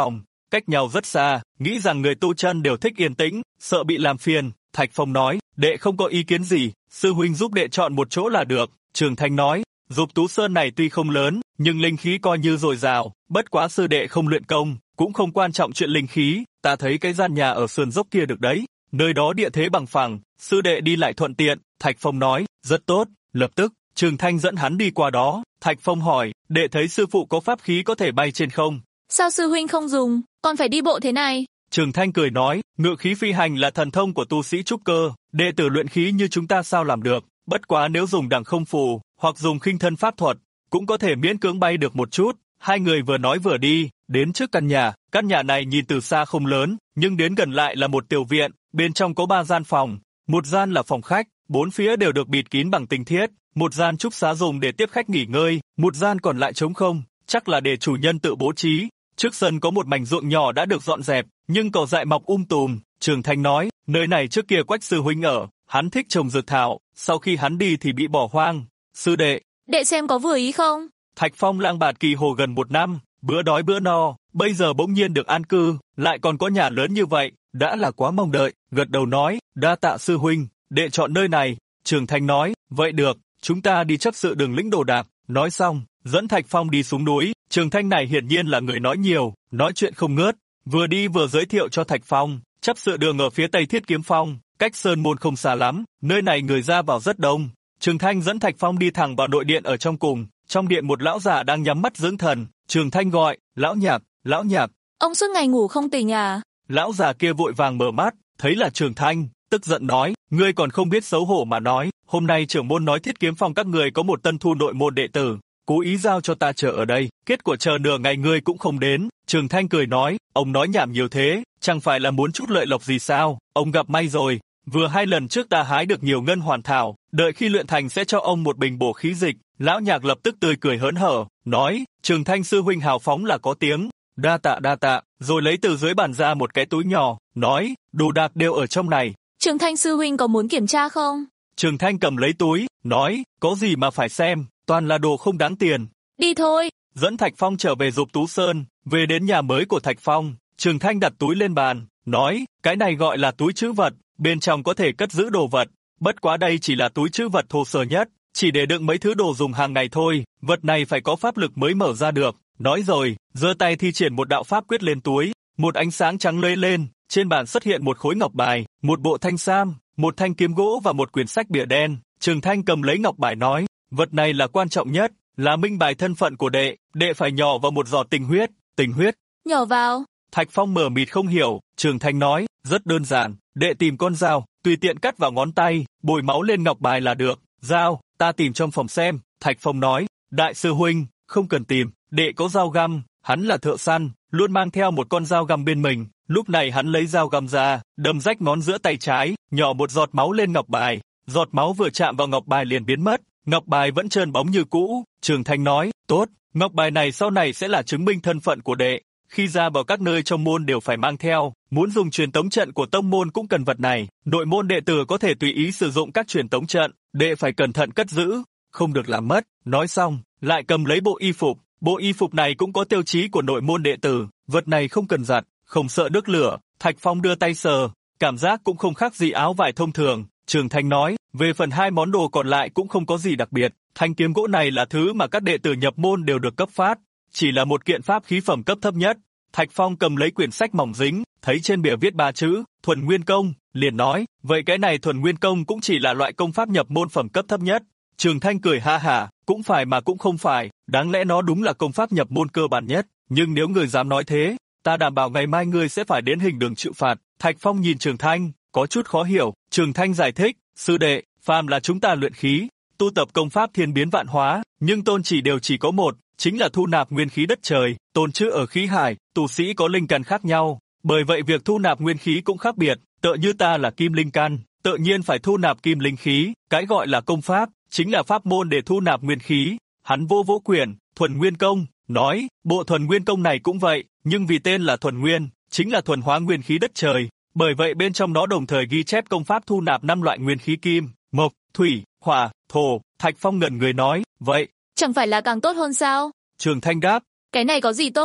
[SPEAKER 2] cách nhau rất xa, nghĩ rằng người tu chân đều thích yên tĩnh, sợ bị làm phiền. Thạch Phong nói, đệ không có ý kiến gì, sư huynh giúp đệ chọn một chỗ là được. Trường Thanh nói, Dục Tú Sơn này tuy không lớn, nhưng linh khí coi như dồi dào, bất quá sư đệ không luyện công, cũng không quan trọng chuyện linh khí, ta thấy cái gian nhà ở sườn dốc kia được đấy, nơi đó địa thế bằng phẳng, sư đệ đi lại thuận tiện. Thạch Phong nói, rất tốt. Lập tức, Trường Thanh dẫn hắn đi qua đó. Thạch Phong hỏi, đệ thấy sư phụ có pháp khí có thể bay trên không?
[SPEAKER 3] Sao sư huynh không dùng, còn phải đi bộ thế này?
[SPEAKER 2] Trường Thanh cười nói, ngự khí phi hành là thần thông của tu sĩ trúc cơ, đệ tử luyện khí như chúng ta sao làm được, bất quá nếu dùng đằng không phù, hoặc dùng khinh thân pháp thuật, cũng có thể miễn cưỡng bay được một chút. Hai người vừa nói vừa đi, đến trước căn nhà này nhìn từ xa không lớn, nhưng đến gần lại là một tiểu viện, bên trong có 3 gian phòng, một gian là phòng khách, 4 phía đều được bịt kín bằng tinh thiết, một gian trúc xá dùng để tiếp khách nghỉ ngơi, một gian còn lại trống không, chắc là để chủ nhân tự bố trí. Trước sân có một mảnh ruộng nhỏ đã được dọn dẹp, nhưng cỏ dại mọc tùm. Trường Thanh nói, nơi này trước kia Quách sư huynh ở, hắn thích trồng dược thảo, sau khi hắn đi thì bị bỏ hoang. Sư đệ,
[SPEAKER 3] đệ xem có vừa ý không?
[SPEAKER 2] Thạch Phong lang bạt kỳ hồ gần 1 năm, bữa đói bữa no, bây giờ bỗng nhiên được an cư, lại còn có nhà lớn như vậy, đã là quá mong đợi. Gật đầu nói, đa tạ sư huynh, đệ chọn nơi này. Trường Thanh nói, vậy được, chúng ta đi chấp sự đường lĩnh đồ đạc. Nói xong, dẫn Thạch Phong đi xuống núi. Trường Thanh này hiển nhiên là người nói nhiều, nói chuyện không ngớt, vừa đi vừa giới thiệu cho Thạch Phong, chấp sự đường ở phía tây Thiết Kiếm Phong, cách sơn môn không xa lắm, nơi này người ra vào rất đông. Trường Thanh dẫn Thạch Phong đi thẳng vào nội điện ở trong cùng, trong điện một lão già đang nhắm mắt dưỡng thần. Trường Thanh gọi, lão nhạc.
[SPEAKER 3] Ông suốt ngày ngủ không tỉnh à?
[SPEAKER 2] Lão già kia vội vàng mở mắt, thấy là Trường Thanh, tức giận nói, ngươi còn không biết xấu hổ mà nói, hôm nay trưởng môn nói Thiết Kiếm Phong các người có một tân thu nội môn đệ tử, cố ý giao cho ta chờ ở đây, kết quả chờ nửa ngày ngươi cũng không đến. Trường Thanh cười nói, ông nói nhảm nhiều thế, chẳng phải là muốn chút lợi lộc gì sao, ông gặp may rồi, vừa 2 lần trước ta hái được nhiều ngân hoàn thảo, đợi khi luyện thành sẽ cho ông một bình bổ khí dịch. Lão nhạc lập tức tươi cười hớn hở, nói, Trường Thanh sư huynh hào phóng là có tiếng, đa tạ, rồi lấy từ dưới bàn ra một cái túi nhỏ, nói, đồ đạc đều ở trong này.
[SPEAKER 3] Trường Thanh sư huynh có muốn kiểm tra không?
[SPEAKER 2] Trường Thanh cầm lấy túi, nói, có gì mà phải xem, toàn là đồ không đáng tiền.
[SPEAKER 3] Đi thôi.
[SPEAKER 2] Dẫn Thạch Phong trở về Dục Tú Sơn, về đến nhà mới của Thạch Phong, Trường Thanh đặt túi lên bàn, nói, cái này gọi là túi trữ vật, bên trong có thể cất giữ đồ vật, bất quá đây chỉ là túi trữ vật thô sơ nhất, chỉ để đựng mấy thứ đồ dùng hàng ngày thôi, vật này phải có pháp lực mới mở ra được. Nói rồi, giơ tay thi triển một đạo pháp quyết lên túi, một ánh sáng trắng lóe lên, trên bàn xuất hiện một khối ngọc bài, một bộ thanh sam, một thanh kiếm gỗ và một quyển sách bìa đen. Trường Thanh cầm lấy ngọc bài nói, vật này là quan trọng nhất, là minh bài thân phận của đệ, đệ phải nhỏ vào một giọt tình huyết.
[SPEAKER 3] Nhỏ vào?
[SPEAKER 2] Thạch Phong mờ mịt không hiểu. Trường Thanh nói, rất đơn giản, đệ tìm con dao, tùy tiện cắt vào ngón tay, bồi máu lên ngọc bài là được. Dao, ta tìm trong phòng xem. Thạch Phong nói, đại sư huynh, không cần tìm, đệ có dao găm, hắn là thợ săn, luôn mang theo một con dao găm bên mình. Lúc này hắn lấy dao găm ra, đâm rách ngón giữa tay trái, nhỏ một giọt máu lên ngọc bài. Giọt máu vừa chạm vào ngọc bài liền biến mất, ngọc bài vẫn trơn bóng như cũ. Trường Thanh nói, tốt, ngọc bài này sau này sẽ là chứng minh thân phận của đệ, khi ra vào các nơi trong môn đều phải mang theo, muốn dùng truyền tống trận của tông môn cũng cần vật này, nội môn đệ tử có thể tùy ý sử dụng các truyền tống trận, đệ phải cẩn thận cất giữ, không được làm mất. Nói xong, lại cầm lấy bộ y phục này cũng có tiêu chí của nội môn đệ tử, vật này không cần giặt, không sợ nước lửa. Thạch Phong đưa tay sờ, cảm giác cũng không khác gì áo vải thông thường. Trường Thanh nói, về phần 2 món đồ còn lại cũng không có gì đặc biệt, thanh kiếm gỗ này là thứ mà các đệ tử nhập môn đều được cấp phát, chỉ là một kiện pháp khí phẩm cấp thấp nhất. Thạch Phong cầm lấy quyển sách mỏng dính, thấy trên bìa viết 3 chữ, Thuần Nguyên Công, liền nói, vậy cái này Thuần Nguyên Công cũng chỉ là loại công pháp nhập môn phẩm cấp thấp nhất. Trường Thanh cười ha hả, cũng phải mà cũng không phải, đáng lẽ nó đúng là công pháp nhập môn cơ bản nhất, nhưng nếu người dám nói thế, ta đảm bảo ngày mai ngươi sẽ phải đến hình đường chịu phạt. Thạch Phong nhìn Trường Thanh, có chút khó hiểu. Trường Thanh giải thích, sư đệ, phàm là chúng ta luyện khí, tu tập công pháp thiên biến vạn hóa, nhưng tôn chỉ đều chỉ có một, chính là thu nạp nguyên khí đất trời, tồn trữ ở khí hải. Tu sĩ có linh căn khác nhau, bởi vậy việc thu nạp nguyên khí cũng khác biệt. Tựa như ta là kim linh căn, tự nhiên phải thu nạp kim linh khí. Cái gọi là công pháp, chính là pháp môn để thu nạp nguyên khí. Hắn vỗ quyển Thuần Nguyên Công, nói, bộ Thuần Nguyên Công này cũng vậy, nhưng vì tên là Thuần Nguyên, chính là thuần hóa nguyên khí đất trời. Bởi vậy bên trong nó đồng thời ghi chép công pháp thu nạp 5 loại nguyên khí kim, mộc, thủy, hỏa, thổ. Thạch Phong ngẩn người nói, vậy,
[SPEAKER 3] chẳng phải là càng tốt hơn sao?
[SPEAKER 2] Trường Thanh đáp,
[SPEAKER 3] cái này có gì tốt?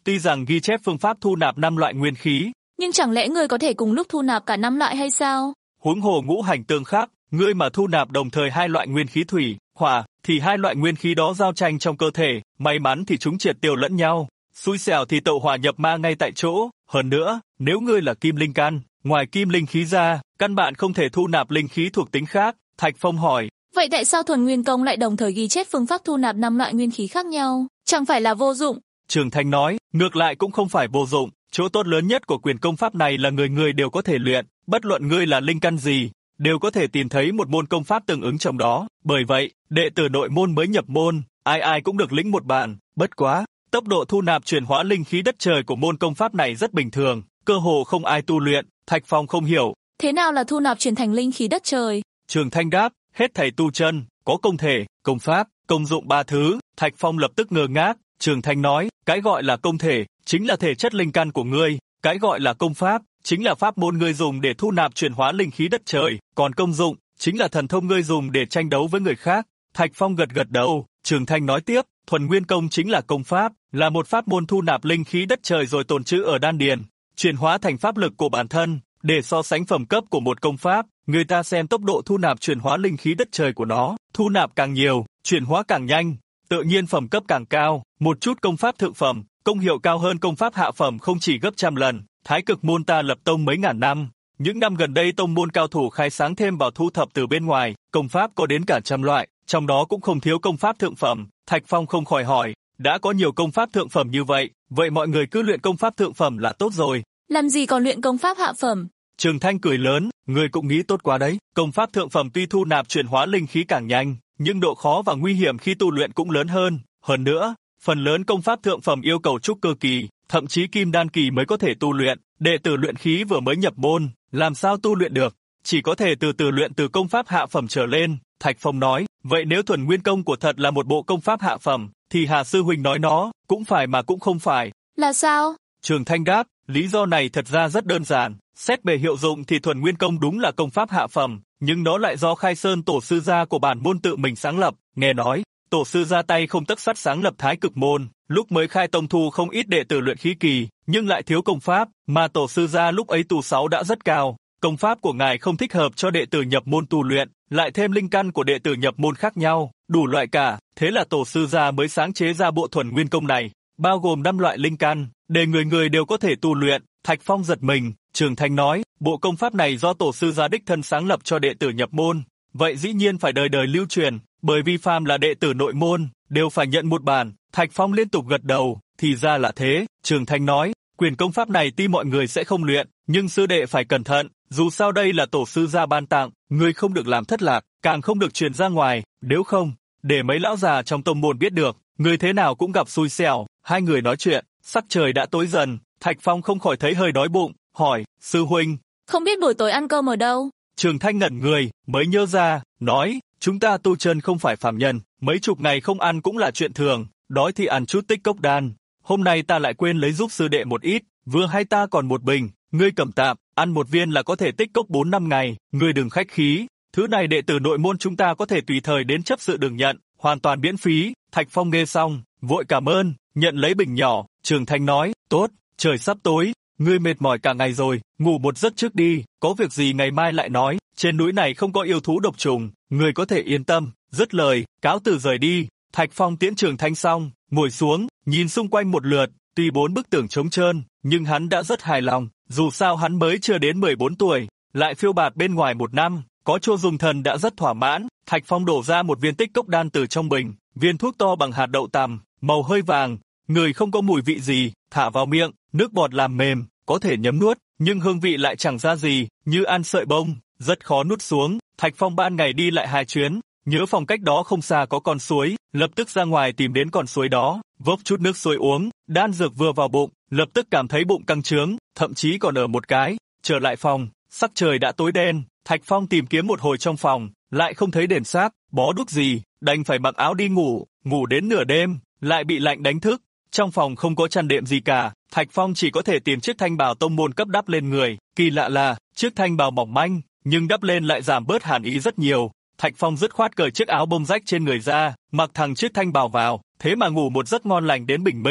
[SPEAKER 2] tuy rằng ghi chép phương pháp thu nạp 5 loại nguyên khí,
[SPEAKER 3] nhưng chẳng lẽ người có thể cùng lúc thu nạp cả 5 loại hay sao?
[SPEAKER 2] Huống hồ ngũ hành tương khắc, ngươi mà thu nạp đồng thời 2 loại nguyên khí thủy, hỏa, thì 2 loại nguyên khí đó giao tranh trong cơ thể, may mắn thì chúng triệt tiêu lẫn nhau, xui xẻo thì tẩu hỏa nhập ma ngay tại chỗ. Hơn nữa, nếu ngươi là kim linh căn, ngoài kim linh khí ra, căn bản không thể thu nạp linh khí thuộc tính khác. Thạch Phong hỏi.
[SPEAKER 3] Vậy tại sao Thuần Nguyên Công lại đồng thời ghi chép phương pháp thu nạp 5 loại nguyên khí khác nhau? Chẳng phải là vô dụng?
[SPEAKER 2] Trường Thanh nói, ngược lại cũng không phải vô dụng. Chỗ tốt lớn nhất của quyền công pháp này là người người đều có thể luyện, bất luận ngươi là linh căn gì, đều có thể tìm thấy một môn công pháp tương ứng trong đó. Bởi vậy, đệ tử nội môn mới nhập môn, ai ai cũng được lĩnh một bản. Bất quá, tốc độ thu nạp chuyển hóa linh khí đất trời của môn công pháp này rất bình thường, cơ hồ không ai tu luyện. Thạch Phong không hiểu.
[SPEAKER 3] Thế nào là thu nạp chuyển thành linh khí đất trời?
[SPEAKER 2] Trường Thanh đáp, hết thảy tu chân, có công thể, công pháp, công dụng 3 thứ. Thạch Phong lập tức ngơ ngác. Trường Thanh nói, cái gọi là công thể, chính là thể chất linh căn của ngươi, cái gọi là công pháp, chính là pháp môn ngươi dùng để thu nạp chuyển hóa linh khí đất trời, còn công dụng, chính là thần thông ngươi dùng để tranh đấu với người khác. Thạch Phong gật gật đầu. Trường Thanh nói tiếp, Thuần Nguyên Công chính là công pháp, là một pháp môn thu nạp linh khí đất trời rồi tồn trữ ở đan điền, chuyển hóa thành pháp lực của bản thân. Để so sánh phẩm cấp của một công pháp, người ta xem tốc độ thu nạp chuyển hóa linh khí đất trời của nó, thu nạp càng nhiều, chuyển hóa càng nhanh, tự nhiên phẩm cấp càng cao. Một chút công pháp thượng phẩm, công hiệu cao hơn công pháp hạ phẩm không chỉ gấp trăm lần. Thái Cực môn ta lập tông mấy ngàn năm, những năm gần đây tông môn cao thủ khai sáng thêm vào thu thập từ bên ngoài, công pháp có đến cả trăm loại, trong đó cũng không thiếu công pháp thượng phẩm. Thạch Phong không khỏi hỏi, đã có nhiều công pháp thượng phẩm như vậy, vậy mọi người cứ luyện công pháp thượng phẩm là tốt rồi.
[SPEAKER 3] Làm gì còn luyện công pháp hạ phẩm?
[SPEAKER 2] Trường Thanh cười lớn, người cũng nghĩ tốt quá đấy, công pháp thượng phẩm tuy thu nạp chuyển hóa linh khí càng nhanh, nhưng độ khó và nguy hiểm khi tu luyện cũng lớn hơn. Hơn nữa, phần lớn công pháp thượng phẩm yêu cầu trúc cơ kỳ, thậm chí kim đan kỳ mới có thể tu luyện, đệ tử luyện khí vừa mới nhập môn, làm sao tu luyện được, chỉ có thể từ từ luyện từ công pháp hạ phẩm trở lên. Thạch Phong nói, vậy nếu Thuần Nguyên Công của thật là một bộ công pháp hạ phẩm, thì Hà sư huynh nói nó, cũng phải mà cũng không phải.
[SPEAKER 3] Là sao?
[SPEAKER 2] Trường Thanh đáp, lý do này thật ra rất đơn giản, xét về hiệu dụng thì Thuần Nguyên Công đúng là công pháp hạ phẩm, nhưng nó lại do Khai Sơn tổ sư gia của bản môn tự mình sáng lập. Nghe nói, tổ sư ra tay không tấc sắt sáng lập Thái Cực môn, lúc mới khai tông thu không ít đệ tử luyện khí kỳ, nhưng lại thiếu công pháp, mà tổ sư gia lúc ấy tu 6 đã rất cao, công pháp của ngài không thích hợp cho đệ tử nhập môn tu luyện, lại thêm linh căn của đệ tử nhập môn khác nhau, đủ loại cả, thế là tổ sư gia mới sáng chế ra bộ Thuần Nguyên Công này, bao gồm 5 loại linh căn, để người người đều có thể tu luyện. Thạch Phong giật mình. Trường Thanh nói, bộ công pháp này do tổ sư gia đích thân sáng lập cho đệ tử nhập môn, vậy dĩ nhiên phải đời đời lưu truyền, bởi vì phàm là đệ tử nội môn đều phải nhận một bản. Thạch Phong liên tục gật đầu, thì ra là thế. Trường Thanh nói, quyền công pháp này tuy mọi người sẽ không luyện, nhưng sư đệ phải cẩn thận, dù sao đây là tổ sư gia ban tặng, người không được làm thất lạc, càng không được truyền ra ngoài, nếu không, để mấy lão già trong tông môn biết được, người thế nào cũng gặp xui xẻo. Hai người nói chuyện, sắc trời đã tối dần, Thạch Phong không khỏi thấy hơi đói bụng, hỏi, sư huynh,
[SPEAKER 3] không biết buổi tối ăn cơm ở đâu?
[SPEAKER 2] Trường Thanh ngẩn người, mới nhớ ra, nói, chúng ta tu chân không phải phàm nhân, mấy chục ngày không ăn cũng là chuyện thường, đói thì ăn chút tích cốc đan. Hôm nay ta lại quên lấy giúp sư đệ một ít, vừa hay ta còn một bình, ngươi cầm tạm, ăn một viên là có thể tích cốc 4-5 ngày, ngươi đừng khách khí, thứ này đệ tử nội môn chúng ta có thể tùy thời đến chấp sự đừng nhận, hoàn toàn miễn phí. Thạch Phong nghe xong, vội cảm ơn, nhận lấy bình nhỏ. Trường Thanh nói, tốt, trời sắp tối, ngươi mệt mỏi cả ngày rồi, ngủ một giấc trước đi, có việc gì ngày mai lại nói, trên núi này không có yêu thú độc trùng, ngươi có thể yên tâm. Dứt lời, cáo từ rời đi. Thạch Phong tiễn Trường Thanh xong, ngồi xuống, nhìn xung quanh một lượt, tuy 4 bức tường trống trơn, nhưng hắn đã rất hài lòng, dù sao hắn mới chưa đến 14 tuổi, lại phiêu bạt bên ngoài 1 năm, có chỗ dùng thần đã rất thỏa mãn. Thạch Phong đổ ra một viên tích cốc đan từ trong bình, viên thuốc to bằng hạt đậu tằm, màu hơi vàng, người không có mùi vị gì, thả vào miệng, nước bọt làm mềm, có thể nhấm nuốt, nhưng hương vị lại chẳng ra gì, như ăn sợi bông, rất khó nuốt xuống. Thạch Phong ban ngày đi lại 2 chuyến, nhớ phòng cách đó không xa có con suối, lập tức ra ngoài tìm đến con suối đó, vốc chút nước suối uống, đan dược vừa vào bụng, lập tức cảm thấy bụng căng trướng, thậm chí còn ở một cái. Trở lại phòng, sắc trời đã tối đen, Thạch Phong tìm kiếm một hồi trong phòng, lại không thấy đèn xác, bó đuốc gì, đành phải mặc áo đi ngủ, ngủ đến nửa đêm, lại bị lạnh đánh thức. Trong phòng không có chăn đệm gì cả, Thạch Phong chỉ có thể tìm chiếc thanh bào tông môn cấp đắp lên người. Kỳ lạ là, chiếc thanh bào mỏng manh, nhưng đắp lên lại giảm bớt hàn ý rất nhiều. Thạch Phong dứt khoát cởi chiếc áo bông rách trên người ra, mặc thẳng chiếc thanh bào vào, thế mà ngủ một giấc ngon lành đến bình minh.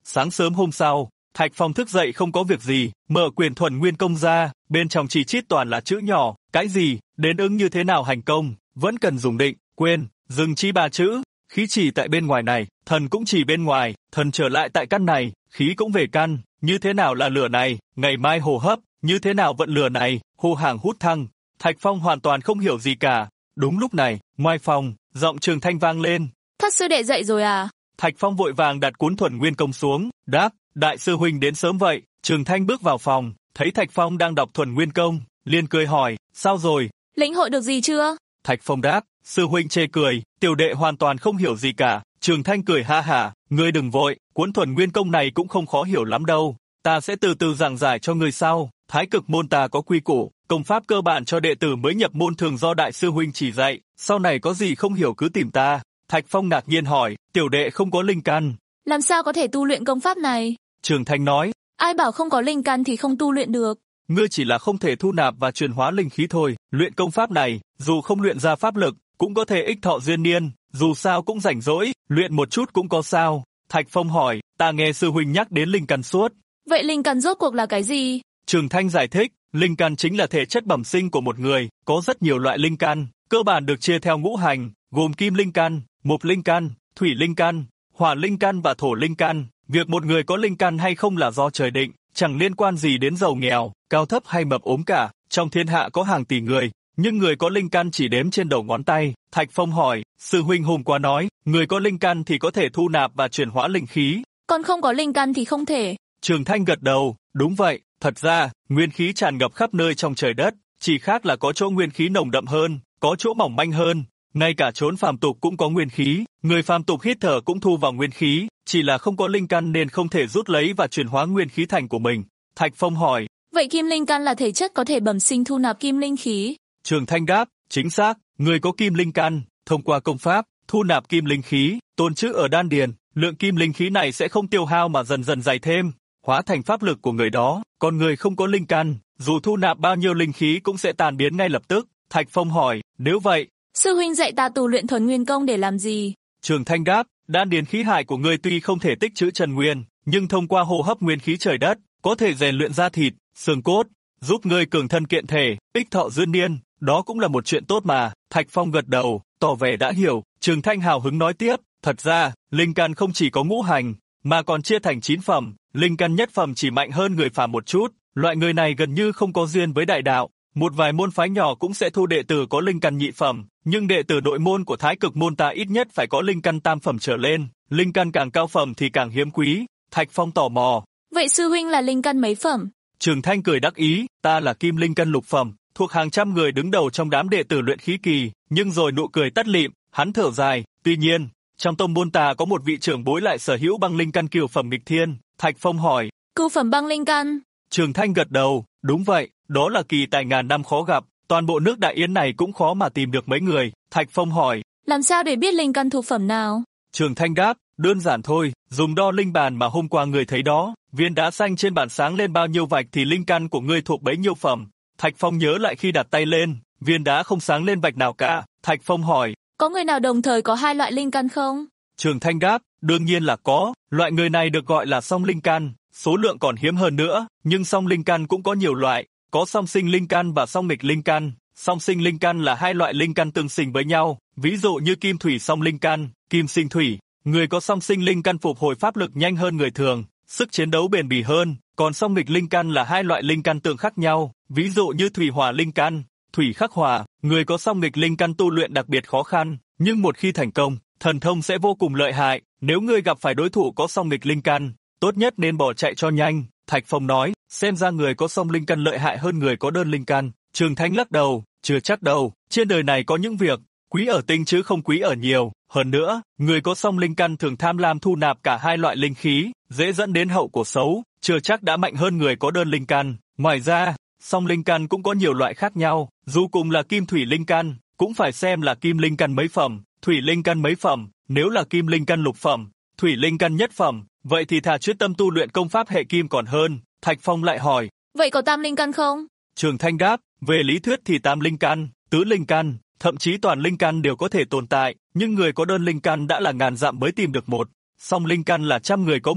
[SPEAKER 2] Sáng sớm hôm sau, Thạch Phong thức dậy không có việc gì, mở quyển thuần nguyên công ra, bên trong chỉ chít toàn là chữ nhỏ, cái gì, đến ứng như thế nào hành công, vẫn cần dùng định, quên, dừng chi 3 chữ, khí chỉ tại bên ngoài này, thần cũng chỉ bên ngoài, thần trở lại tại căn này, khí cũng về căn, như thế nào là lửa này, ngày mai hô hấp, như thế nào vận lửa này, hô hàng hút thăng. Thạch Phong hoàn toàn không hiểu gì cả. Đúng lúc này, ngoài phòng, giọng Trường Thanh vang lên.
[SPEAKER 3] Thất sư đệ dậy rồi à?
[SPEAKER 2] Thạch Phong vội vàng đặt cuốn thuần nguyên công xuống, đáp, đại sư huynh đến sớm vậy. Trường Thanh bước vào phòng, thấy Thạch Phong đang đọc thuần nguyên công, liền cười hỏi, sao rồi?
[SPEAKER 3] Lĩnh hội được gì chưa?
[SPEAKER 2] Thạch Phong đáp, sư huynh chê cười, tiểu đệ hoàn toàn không hiểu gì cả. Trường Thanh cười ha hả, ngươi đừng vội, cuốn thuần nguyên công này cũng không khó hiểu lắm đâu, ta sẽ từ từ giảng giải cho ngươi sau. Thái cực môn ta có quy củ, công pháp cơ bản cho đệ tử mới nhập môn thường do đại sư huynh chỉ dạy, sau này có gì không hiểu cứ tìm ta. Thạch Phong ngạc nhiên hỏi, tiểu đệ không có linh căn,
[SPEAKER 3] làm sao có thể tu luyện công pháp này?
[SPEAKER 2] Trường Thanh nói,
[SPEAKER 3] ai bảo không có linh căn thì không tu luyện được.
[SPEAKER 2] Ngươi chỉ là không thể thu nạp và chuyển hóa linh khí thôi, luyện công pháp này, dù không luyện ra pháp lực, cũng có thể ích thọ duyên niên, dù sao cũng rảnh rỗi, luyện một chút cũng có sao. Thạch Phong hỏi, ta nghe sư huynh nhắc đến linh căn suốt.
[SPEAKER 3] Vậy linh căn rốt cuộc là cái gì?
[SPEAKER 2] Trường Thanh giải thích, linh căn chính là thể chất bẩm sinh của một người, có rất nhiều loại linh căn, cơ bản được chia theo ngũ hành, gồm kim linh căn, mộc linh căn, thủy linh căn, hỏa linh căn và thổ linh căn. Việc một người có linh căn hay không là do trời định, chẳng liên quan gì đến giàu nghèo, cao thấp hay mập ốm cả. Trong thiên hạ có hàng tỷ người, nhưng người có linh căn chỉ đếm trên đầu ngón tay. Thạch Phong hỏi, sư huynh hôm qua nói, người có linh căn thì có thể thu nạp và chuyển hóa linh khí,
[SPEAKER 3] còn không có linh căn thì không thể.
[SPEAKER 2] Trường Thanh gật đầu, đúng vậy, thật ra, nguyên khí tràn ngập khắp nơi trong trời đất, chỉ khác là có chỗ nguyên khí nồng đậm hơn, có chỗ mỏng manh hơn, ngay cả chốn phàm tục cũng có nguyên khí, người phàm tục hít thở cũng thu vào nguyên khí, chỉ là không có linh căn nên không thể rút lấy và chuyển hóa nguyên khí thành của mình. Thạch Phong hỏi,
[SPEAKER 3] vậy kim linh căn là thể chất có thể bẩm sinh thu nạp kim linh khí?
[SPEAKER 2] Trường Thanh đáp, chính xác, người có kim linh căn, thông qua công pháp, thu nạp kim linh khí, tồn trữ ở đan điền, lượng kim linh khí này sẽ không tiêu hao mà dần dần dày thêm, hóa thành pháp lực của người đó, còn người không có linh căn, dù thu nạp bao nhiêu linh khí cũng sẽ tan biến ngay lập tức. Thạch Phong hỏi, nếu vậy,
[SPEAKER 3] sư huynh dạy ta tu luyện thuần nguyên công để làm gì?
[SPEAKER 2] Trường Thanh đáp, đan điền khí hải của ngươi tuy không thể tích trữ chân nguyên, nhưng thông qua hô hấp nguyên khí trời đất, có thể rèn luyện da thịt, xương cốt, giúp ngươi cường thân kiện thể, ích thọ duyên niên, đó cũng là một chuyện tốt mà. Thạch Phong gật đầu, tỏ vẻ đã hiểu. Trường Thanh hào hứng nói tiếp, thật ra, linh căn không chỉ có ngũ hành, mà còn chia thành 9 phẩm, linh căn nhất phẩm chỉ mạnh hơn người phàm một chút, loại người này gần như không có duyên với đại đạo. Một vài môn phái nhỏ cũng sẽ thu đệ tử có linh căn nhị phẩm, nhưng đệ tử nội môn của Thái Cực môn ta ít nhất phải có linh căn tam phẩm trở lên, linh căn càng cao phẩm thì càng hiếm quý. Thạch Phong tò mò,
[SPEAKER 3] vậy sư huynh là linh căn mấy phẩm?
[SPEAKER 2] Trường Thanh cười đắc ý, ta là kim linh căn lục phẩm, thuộc hàng trăm người đứng đầu trong đám đệ tử luyện khí kỳ, nhưng rồi nụ cười tắt lịm, hắn thở dài, tuy nhiên, trong tông môn ta có một vị trưởng bối lại sở hữu băng linh căn cửu phẩm nghịch thiên. Thạch Phong hỏi,
[SPEAKER 3] cửu phẩm băng linh căn?
[SPEAKER 2] Trường Thanh gật đầu, đúng vậy, đó là kỳ tài ngàn năm khó gặp, toàn bộ nước Đại Yến này cũng khó mà tìm được mấy người. Thạch Phong hỏi,
[SPEAKER 3] làm sao để biết linh căn thuộc phẩm nào?
[SPEAKER 2] Trường Thanh đáp, đơn giản thôi, dùng đo linh bàn mà hôm qua người thấy đó, viên đá xanh trên bàn sáng lên bao nhiêu vạch thì linh căn của ngươi thuộc bấy nhiêu phẩm. Thạch Phong nhớ lại khi đặt tay lên, viên đá không sáng lên vạch nào cả. Thạch Phong hỏi,
[SPEAKER 3] có người nào đồng thời có hai loại linh căn không?
[SPEAKER 2] Trường Thanh đáp, đương nhiên là có, loại người này được gọi là song linh căn, số lượng còn hiếm hơn nữa, nhưng song linh căn cũng có nhiều loại, có song sinh linh căn và song nghịch linh căn. Song sinh linh căn là hai loại linh căn tương sinh với nhau, ví dụ như kim thủy song linh căn, kim sinh thủy, người có song sinh linh căn phục hồi pháp lực nhanh hơn người thường, sức chiến đấu bền bỉ hơn, còn song nghịch linh căn là hai loại linh căn tương khắc nhau, ví dụ như thủy hỏa linh căn, thủy khắc hỏa, người có song nghịch linh căn tu luyện đặc biệt khó khăn, nhưng một khi thành công, thần thông sẽ vô cùng lợi hại. Nếu ngươi gặp phải đối thủ có song nghịch linh căn, tốt nhất nên bỏ chạy cho nhanh. Thạch Phong nói, xem ra người có song linh căn lợi hại hơn người có đơn linh căn. Trường Thanh lắc đầu, chưa chắc đâu, trên đời này có những việc quý ở tinh chứ không quý ở nhiều. Hơn nữa, người có song linh căn thường tham lam thu nạp cả hai loại linh khí, dễ dẫn đến hậu quả xấu, chưa chắc đã mạnh hơn người có đơn linh căn. Ngoài ra, song linh căn cũng có nhiều loại khác nhau, dù cùng là kim thủy linh căn, cũng phải xem là kim linh căn mấy phẩm, thủy linh căn mấy phẩm. Nếu là kim linh căn lục phẩm, thủy linh căn nhất phẩm, vậy thì thà chuyên tâm tu luyện công pháp hệ kim còn hơn. Thạch Phong lại hỏi, vậy có tam linh căn không? Trường Thanh đáp, về lý thuyết thì tam linh căn, tứ linh căn, thậm chí toàn linh căn đều có thể tồn tại, nhưng người có đơn linh căn đã là ngàn dặm mới tìm được một, song linh căn là trăm người có một.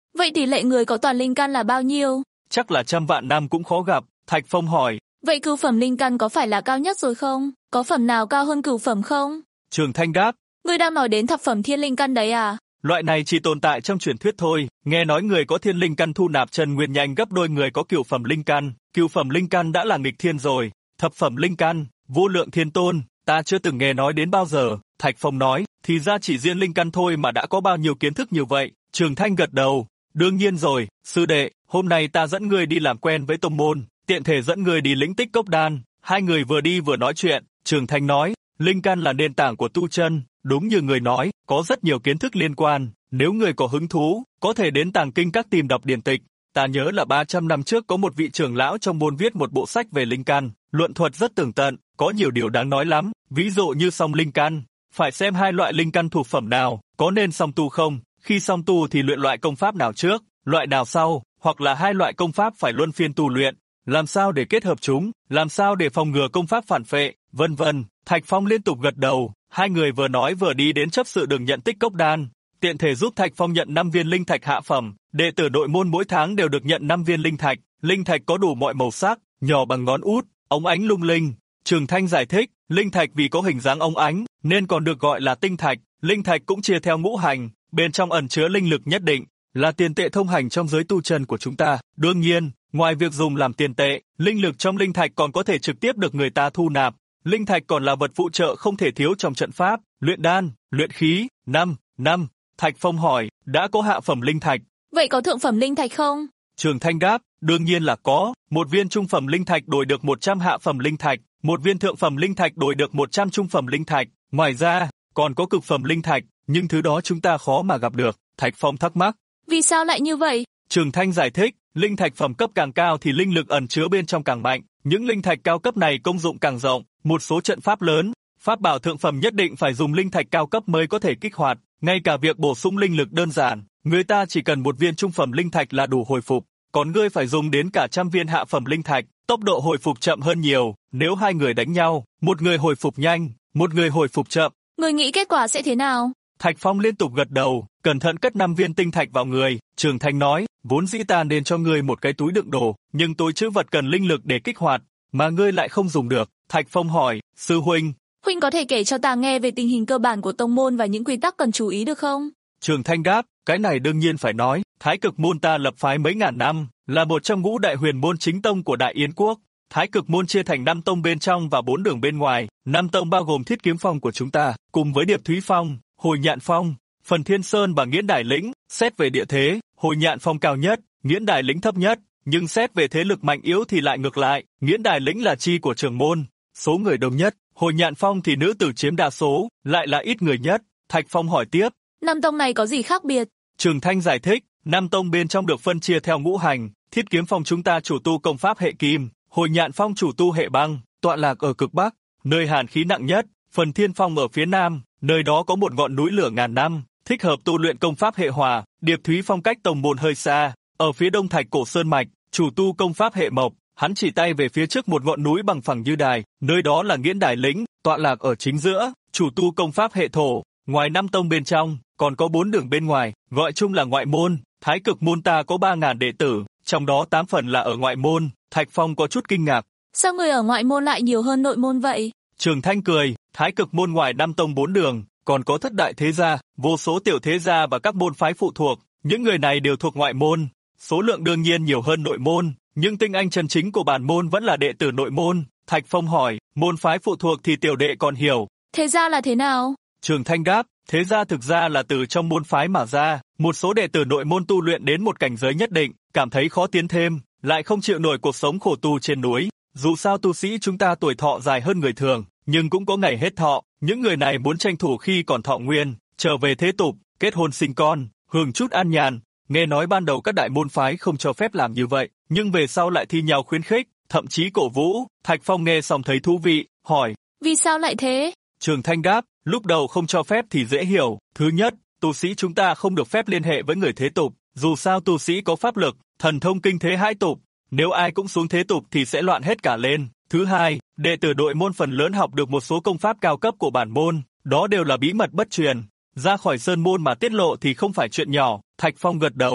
[SPEAKER 3] Vậy tỷ lệ người có toàn linh căn là bao nhiêu?
[SPEAKER 2] Chắc là trăm vạn năm cũng khó gặp, Thạch Phong hỏi.
[SPEAKER 3] Vậy cửu phẩm linh căn có phải là cao nhất rồi không? Có phẩm nào cao hơn cửu phẩm không?
[SPEAKER 2] Trường Thanh đáp.
[SPEAKER 3] Ngươi đang nói đến thập phẩm thiên linh căn đấy à?
[SPEAKER 2] Loại này chỉ tồn tại trong truyền thuyết thôi, nghe nói người có thiên linh căn thu nạp chân nguyên nhanh gấp đôi người có cửu phẩm linh căn, cửu phẩm linh căn đã là nghịch thiên rồi, thập phẩm linh căn, vô lượng thiên tôn, ta chưa từng nghe nói đến bao giờ, Thạch Phong nói, thì ra chỉ riêng linh căn thôi mà đã có bao nhiêu kiến thức như vậy, Trường Thanh gật đầu, đương nhiên rồi, sư đệ, hôm nay ta dẫn ngươi đi làm quen với tông môn, tiện thể dẫn ngươi đi lĩnh Tích Cốc Đan, hai người vừa đi vừa nói chuyện, Trường Thanh nói, linh căn là nền tảng của tu chân, đúng như người nói, có rất nhiều kiến thức liên quan, nếu người có hứng thú, có thể đến Tàng Kinh Các tìm đọc điển tịch. Ta nhớ là 300 năm trước có một vị trưởng lão trong môn viết một bộ sách về linh căn, luận thuật rất tường tận, có nhiều điều đáng nói lắm, ví dụ như song linh căn, phải xem hai loại linh căn thuộc phẩm nào, có nên song tu không, khi song tu thì luyện loại công pháp nào trước, loại nào sau, hoặc là hai loại công pháp phải luân phiên tu luyện, làm sao để kết hợp chúng, làm sao để phòng ngừa công pháp phản phệ, vân vân. Thạch Phong liên tục gật đầu, hai người vừa nói vừa đi đến chấp sự đường nhận Tích Cốc Đan, tiện thể giúp Thạch Phong nhận 5 viên linh thạch hạ phẩm, đệ tử nội môn mỗi tháng đều được nhận 5 viên linh thạch có đủ mọi màu sắc, nhỏ bằng ngón út, óng ánh lung linh. Trường Thanh giải thích, linh thạch vì có hình dáng óng ánh, nên còn được gọi là tinh thạch, linh thạch cũng chia theo ngũ hành, bên trong ẩn chứa linh lực nhất định, là tiền tệ thông hành trong giới tu chân của chúng ta. Đương nhiên, ngoài việc dùng làm tiền tệ, linh lực trong linh thạch còn có thể trực tiếp được người ta thu nạp. Linh thạch còn là vật phụ trợ không thể thiếu trong trận pháp, luyện đan, luyện khí. Năm. Thạch Phong hỏi, đã có hạ phẩm linh thạch.
[SPEAKER 3] Vậy có thượng phẩm linh thạch không?
[SPEAKER 2] Trường Thanh đáp, đương nhiên là có, một viên trung phẩm linh thạch đổi được 100 hạ phẩm linh thạch, một viên thượng phẩm linh thạch đổi được 100 trung phẩm linh thạch, ngoài ra, còn có cực phẩm linh thạch, nhưng thứ đó chúng ta khó mà gặp được, Thạch Phong thắc mắc.
[SPEAKER 3] Vì sao lại như vậy?
[SPEAKER 2] Trường Thanh giải thích, linh thạch phẩm cấp càng cao thì linh lực ẩn chứa bên trong càng mạnh, những linh thạch cao cấp này công dụng càng rộng, một số trận pháp lớn, pháp bảo thượng phẩm nhất định phải dùng linh thạch cao cấp mới có thể kích hoạt, ngay cả việc bổ sung linh lực đơn giản, người ta chỉ cần một viên trung phẩm linh thạch là đủ hồi phục, còn ngươi phải dùng đến cả trăm viên hạ phẩm linh thạch, tốc độ hồi phục chậm hơn nhiều, nếu hai người đánh nhau, một người hồi phục nhanh, một người hồi phục chậm.
[SPEAKER 3] Ngươi nghĩ kết quả sẽ thế nào?
[SPEAKER 2] Thạch Phong liên tục gật đầu, cẩn thận cất 5 viên tinh thạch vào người, Trường Thanh nói, vốn dĩ ta nên cho ngươi một cái túi đựng đồ, nhưng túi trữ vật cần linh lực để kích hoạt, mà ngươi lại không dùng được. Thạch Phong hỏi, sư huynh,
[SPEAKER 3] huynh có thể kể cho ta nghe về tình hình cơ bản của tông môn và những quy tắc cần chú ý được không?
[SPEAKER 2] Trường Thanh đáp, cái này đương nhiên phải nói, Thái Cực môn ta lập phái mấy ngàn năm, là một trong ngũ đại huyền môn chính tông của Đại Yến quốc. Thái Cực môn chia thành 5 tông bên trong và 4 đường bên ngoài, 5 tông bao gồm Thiết Kiếm Phong của chúng ta, cùng với Điệp Thúy Phong, Hồi Nhạn Phong, Phần Thiên Sơn và Nghiễn Đài Lĩnh. Xét về địa thế, Hồi Nhạn Phong cao nhất, Nghiễn Đài Lĩnh thấp nhất, nhưng xét về thế lực mạnh yếu thì lại ngược lại, Nghiễn Đài Lĩnh là chi của trưởng môn, số người đông nhất, Hồi Nhạn Phong thì nữ tử chiếm đa số, lại là ít người nhất. Thạch Phong hỏi tiếp,
[SPEAKER 3] 5 tông này có gì khác biệt?
[SPEAKER 2] Trường Thanh giải thích, 5 tông bên trong được phân chia theo ngũ hành, Thiết Kiếm Phong chúng ta chủ tu công pháp hệ kim, Hồi Nhạn Phong chủ tu hệ băng, tọa lạc ở cực bắc, nơi hàn khí nặng nhất, Phần Thiên Phong ở phía nam, nơi đó có một ngọn núi lửa ngàn năm, thích hợp tu luyện công pháp hệ hỏa. Điệp Thúy Phong cách tông môn hơi xa, ở phía đông Thạch Cổ Sơn mạch, chủ tu công pháp hệ mộc. Hắn chỉ tay về phía trước một ngọn núi bằng phẳng như đài, nơi đó là Nghiễn Đài Lĩnh, tọa lạc ở chính giữa, chủ tu công pháp hệ thổ. Ngoài 5 tông bên trong, còn có 4 đường bên ngoài, gọi chung là ngoại môn. Thái Cực môn ta có 3.000 đệ tử, trong đó 8 phần là ở ngoại môn. Thạch Phong có chút kinh ngạc.
[SPEAKER 3] Sao người ở ngoại môn lại nhiều hơn nội môn vậy?
[SPEAKER 2] Trường Thanh cười, Thái Cực môn ngoài 5 tông 4 đường, còn có thất đại thế gia, vô số tiểu thế gia và các môn phái phụ thuộc. Những người này đều thuộc ngoại môn, số lượng đương nhiên nhiều hơn nội môn, nhưng tinh anh chân chính của bản môn vẫn là đệ tử nội môn. Thạch Phong hỏi, môn phái phụ thuộc thì tiểu đệ còn hiểu.
[SPEAKER 3] Thế gia là thế nào?
[SPEAKER 2] Trường Thanh đáp, thế gia thực ra là từ trong môn phái mà ra, một số đệ tử nội môn tu luyện đến một cảnh giới nhất định, cảm thấy khó tiến thêm, lại không chịu nổi cuộc sống khổ tu trên núi. Dù sao tu sĩ chúng ta tuổi thọ dài hơn người thường, nhưng cũng có ngày hết thọ, những người này muốn tranh thủ khi còn thọ nguyên, trở về thế tục, kết hôn sinh con, hưởng chút an nhàn. Nghe nói ban đầu các đại môn phái không cho phép làm như vậy, nhưng về sau lại thi nhau khuyến khích, thậm chí cổ vũ. Thạch Phong nghe xong thấy thú vị, hỏi,
[SPEAKER 3] vì sao lại thế?
[SPEAKER 2] Trường Thanh đáp, lúc đầu không cho phép thì dễ hiểu. Thứ nhất, tu sĩ chúng ta không được phép liên hệ với người thế tục, dù sao tu sĩ có pháp lực, thần thông kinh thế hãi tục, nếu ai cũng xuống thế tục thì sẽ loạn hết cả lên. Thứ hai, đệ tử đội môn phần lớn học được một số công pháp cao cấp của bản môn, đó đều là bí mật bất truyền, ra khỏi sơn môn mà tiết lộ thì không phải chuyện nhỏ. Thạch Phong gật đầu.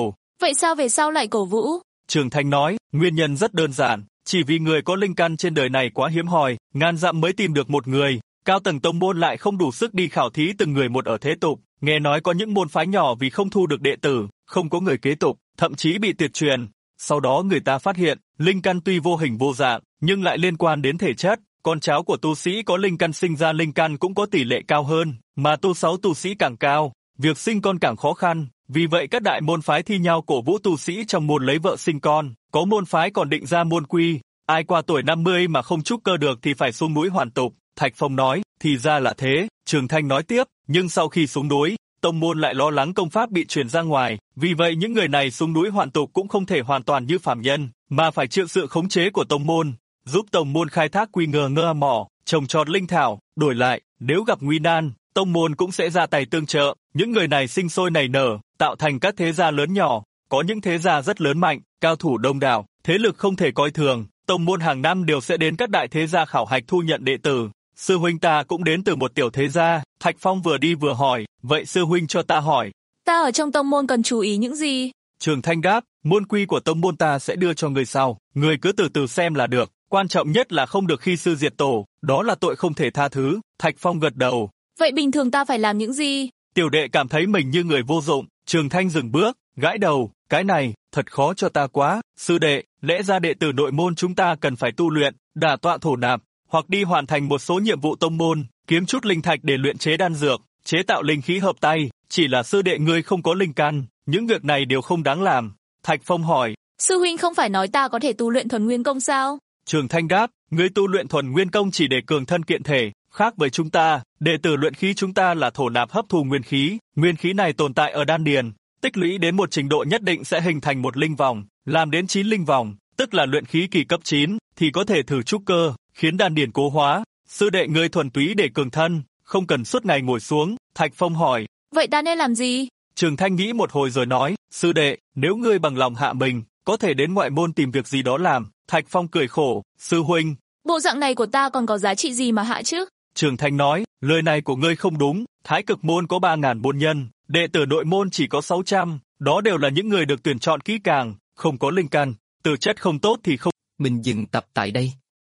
[SPEAKER 3] Vậy sao về sau lại cổ vũ?
[SPEAKER 2] Trường Thanh nói, nguyên nhân rất đơn giản, chỉ vì người có linh căn trên đời này quá hiếm hoi, ngàn dặm mới tìm được một người, cao tầng tông môn lại không đủ sức đi khảo thí từng người một ở thế tục, nghe nói có những môn phái nhỏ vì không thu được đệ tử, không có người kế tục, thậm chí bị tuyệt truyền. Sau đó người ta phát hiện, linh căn tuy vô hình vô dạng, nhưng lại liên quan đến thể chất, con cháu của tu sĩ có linh căn sinh ra linh căn cũng có tỷ lệ cao hơn, mà tu sáu tu sĩ càng cao, việc sinh con càng khó khăn. Vì vậy các đại môn phái thi nhau cổ vũ tu sĩ trong môn lấy vợ sinh con, có môn phái còn định ra môn quy, ai qua tuổi 50 mà không trúc cơ được thì phải xuống núi hoàn tục. Thạch Phong nói, thì ra là thế. Trường Thanh nói tiếp, nhưng sau khi xuống núi, tông môn lại lo lắng công pháp bị truyền ra ngoài, vì vậy những người này xuống núi hoàn tục cũng không thể hoàn toàn như phàm nhân, mà phải chịu sự khống chế của tông môn, giúp tông môn khai thác quy ngơ mỏ, trồng trọt linh thảo, đổi lại, nếu gặp nguy nan, tông môn cũng sẽ ra tay tương trợ. Những người này sinh sôi nảy nở, tạo thành các thế gia lớn nhỏ, có những thế gia rất lớn mạnh, cao thủ đông đảo, thế lực không thể coi thường, tông môn hàng năm đều sẽ đến các đại thế gia khảo hạch thu nhận đệ tử. Sư huynh ta cũng đến từ một tiểu thế gia. Thạch Phong vừa đi vừa hỏi, vậy sư huynh cho ta hỏi,
[SPEAKER 3] ta ở trong tông môn cần chú ý những gì?
[SPEAKER 2] Trường Thanh đáp, môn quy của tông môn ta sẽ đưa cho người sau, người cứ từ từ xem là được, quan trọng nhất là không được khi sư diệt tổ, đó là tội không thể tha thứ. Thạch Phong gật đầu.
[SPEAKER 3] Vậy bình thường ta phải làm những gì?
[SPEAKER 2] Tiểu đệ cảm thấy mình như người vô dụng. Trường Thanh dừng bước, gãi đầu, cái này, thật khó cho ta quá. Sư đệ, lẽ ra đệ tử nội môn chúng ta cần phải tu luyện, đả tọa thổ nạp, hoặc đi hoàn thành một số nhiệm vụ tông môn, kiếm chút linh thạch để luyện chế đan dược, chế tạo linh khí hợp tay. Chỉ là sư đệ ngươi không có linh căn, những việc này đều không đáng làm. Thạch Phong hỏi,
[SPEAKER 3] sư huynh không phải nói ta có thể tu luyện thuần nguyên công sao?
[SPEAKER 2] Trường Thanh đáp, ngươi tu luyện thuần nguyên công chỉ để cường thân kiện thể, khác với chúng ta, đệ tử luyện khí chúng ta là thổ nạp hấp thu nguyên khí này tồn tại ở đan điền, tích lũy đến một trình độ nhất định sẽ hình thành một linh vòng, làm đến 9 linh vòng, tức là luyện khí kỳ cấp 9, thì có thể thử trúc cơ, khiến đan điền cố hóa. Sư đệ ngươi thuần túy để cường thân, không cần suốt ngày ngồi xuống. Thạch Phong hỏi,
[SPEAKER 3] vậy ta nên làm gì?
[SPEAKER 2] Trường Thanh nghĩ một hồi rồi nói, sư đệ, nếu ngươi bằng lòng hạ mình, có thể đến ngoại môn tìm việc gì đó làm. Thạch Phong cười khổ, sư huynh,
[SPEAKER 3] bộ dạng này của ta còn có giá trị gì mà hạ chứ?
[SPEAKER 2] Trường Thanh nói, lời này của ngươi không đúng, Thái Cực môn có 3.000 môn nhân, đệ tử nội môn chỉ có 600, đó đều là những người được tuyển chọn kỹ càng, không có linh căn, tư chất không tốt thì không.
[SPEAKER 1] Mình dừng tập tại đây.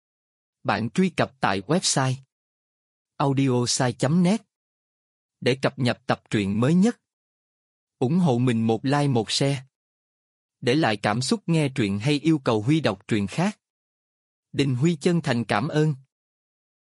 [SPEAKER 1] Bạn truy cập tại website audiosai.net để cập nhật tập truyện mới nhất. Ủng hộ mình một like một share. Để lại cảm xúc nghe truyện hay yêu cầu Huy đọc truyện khác. Đình Huy chân thành cảm ơn.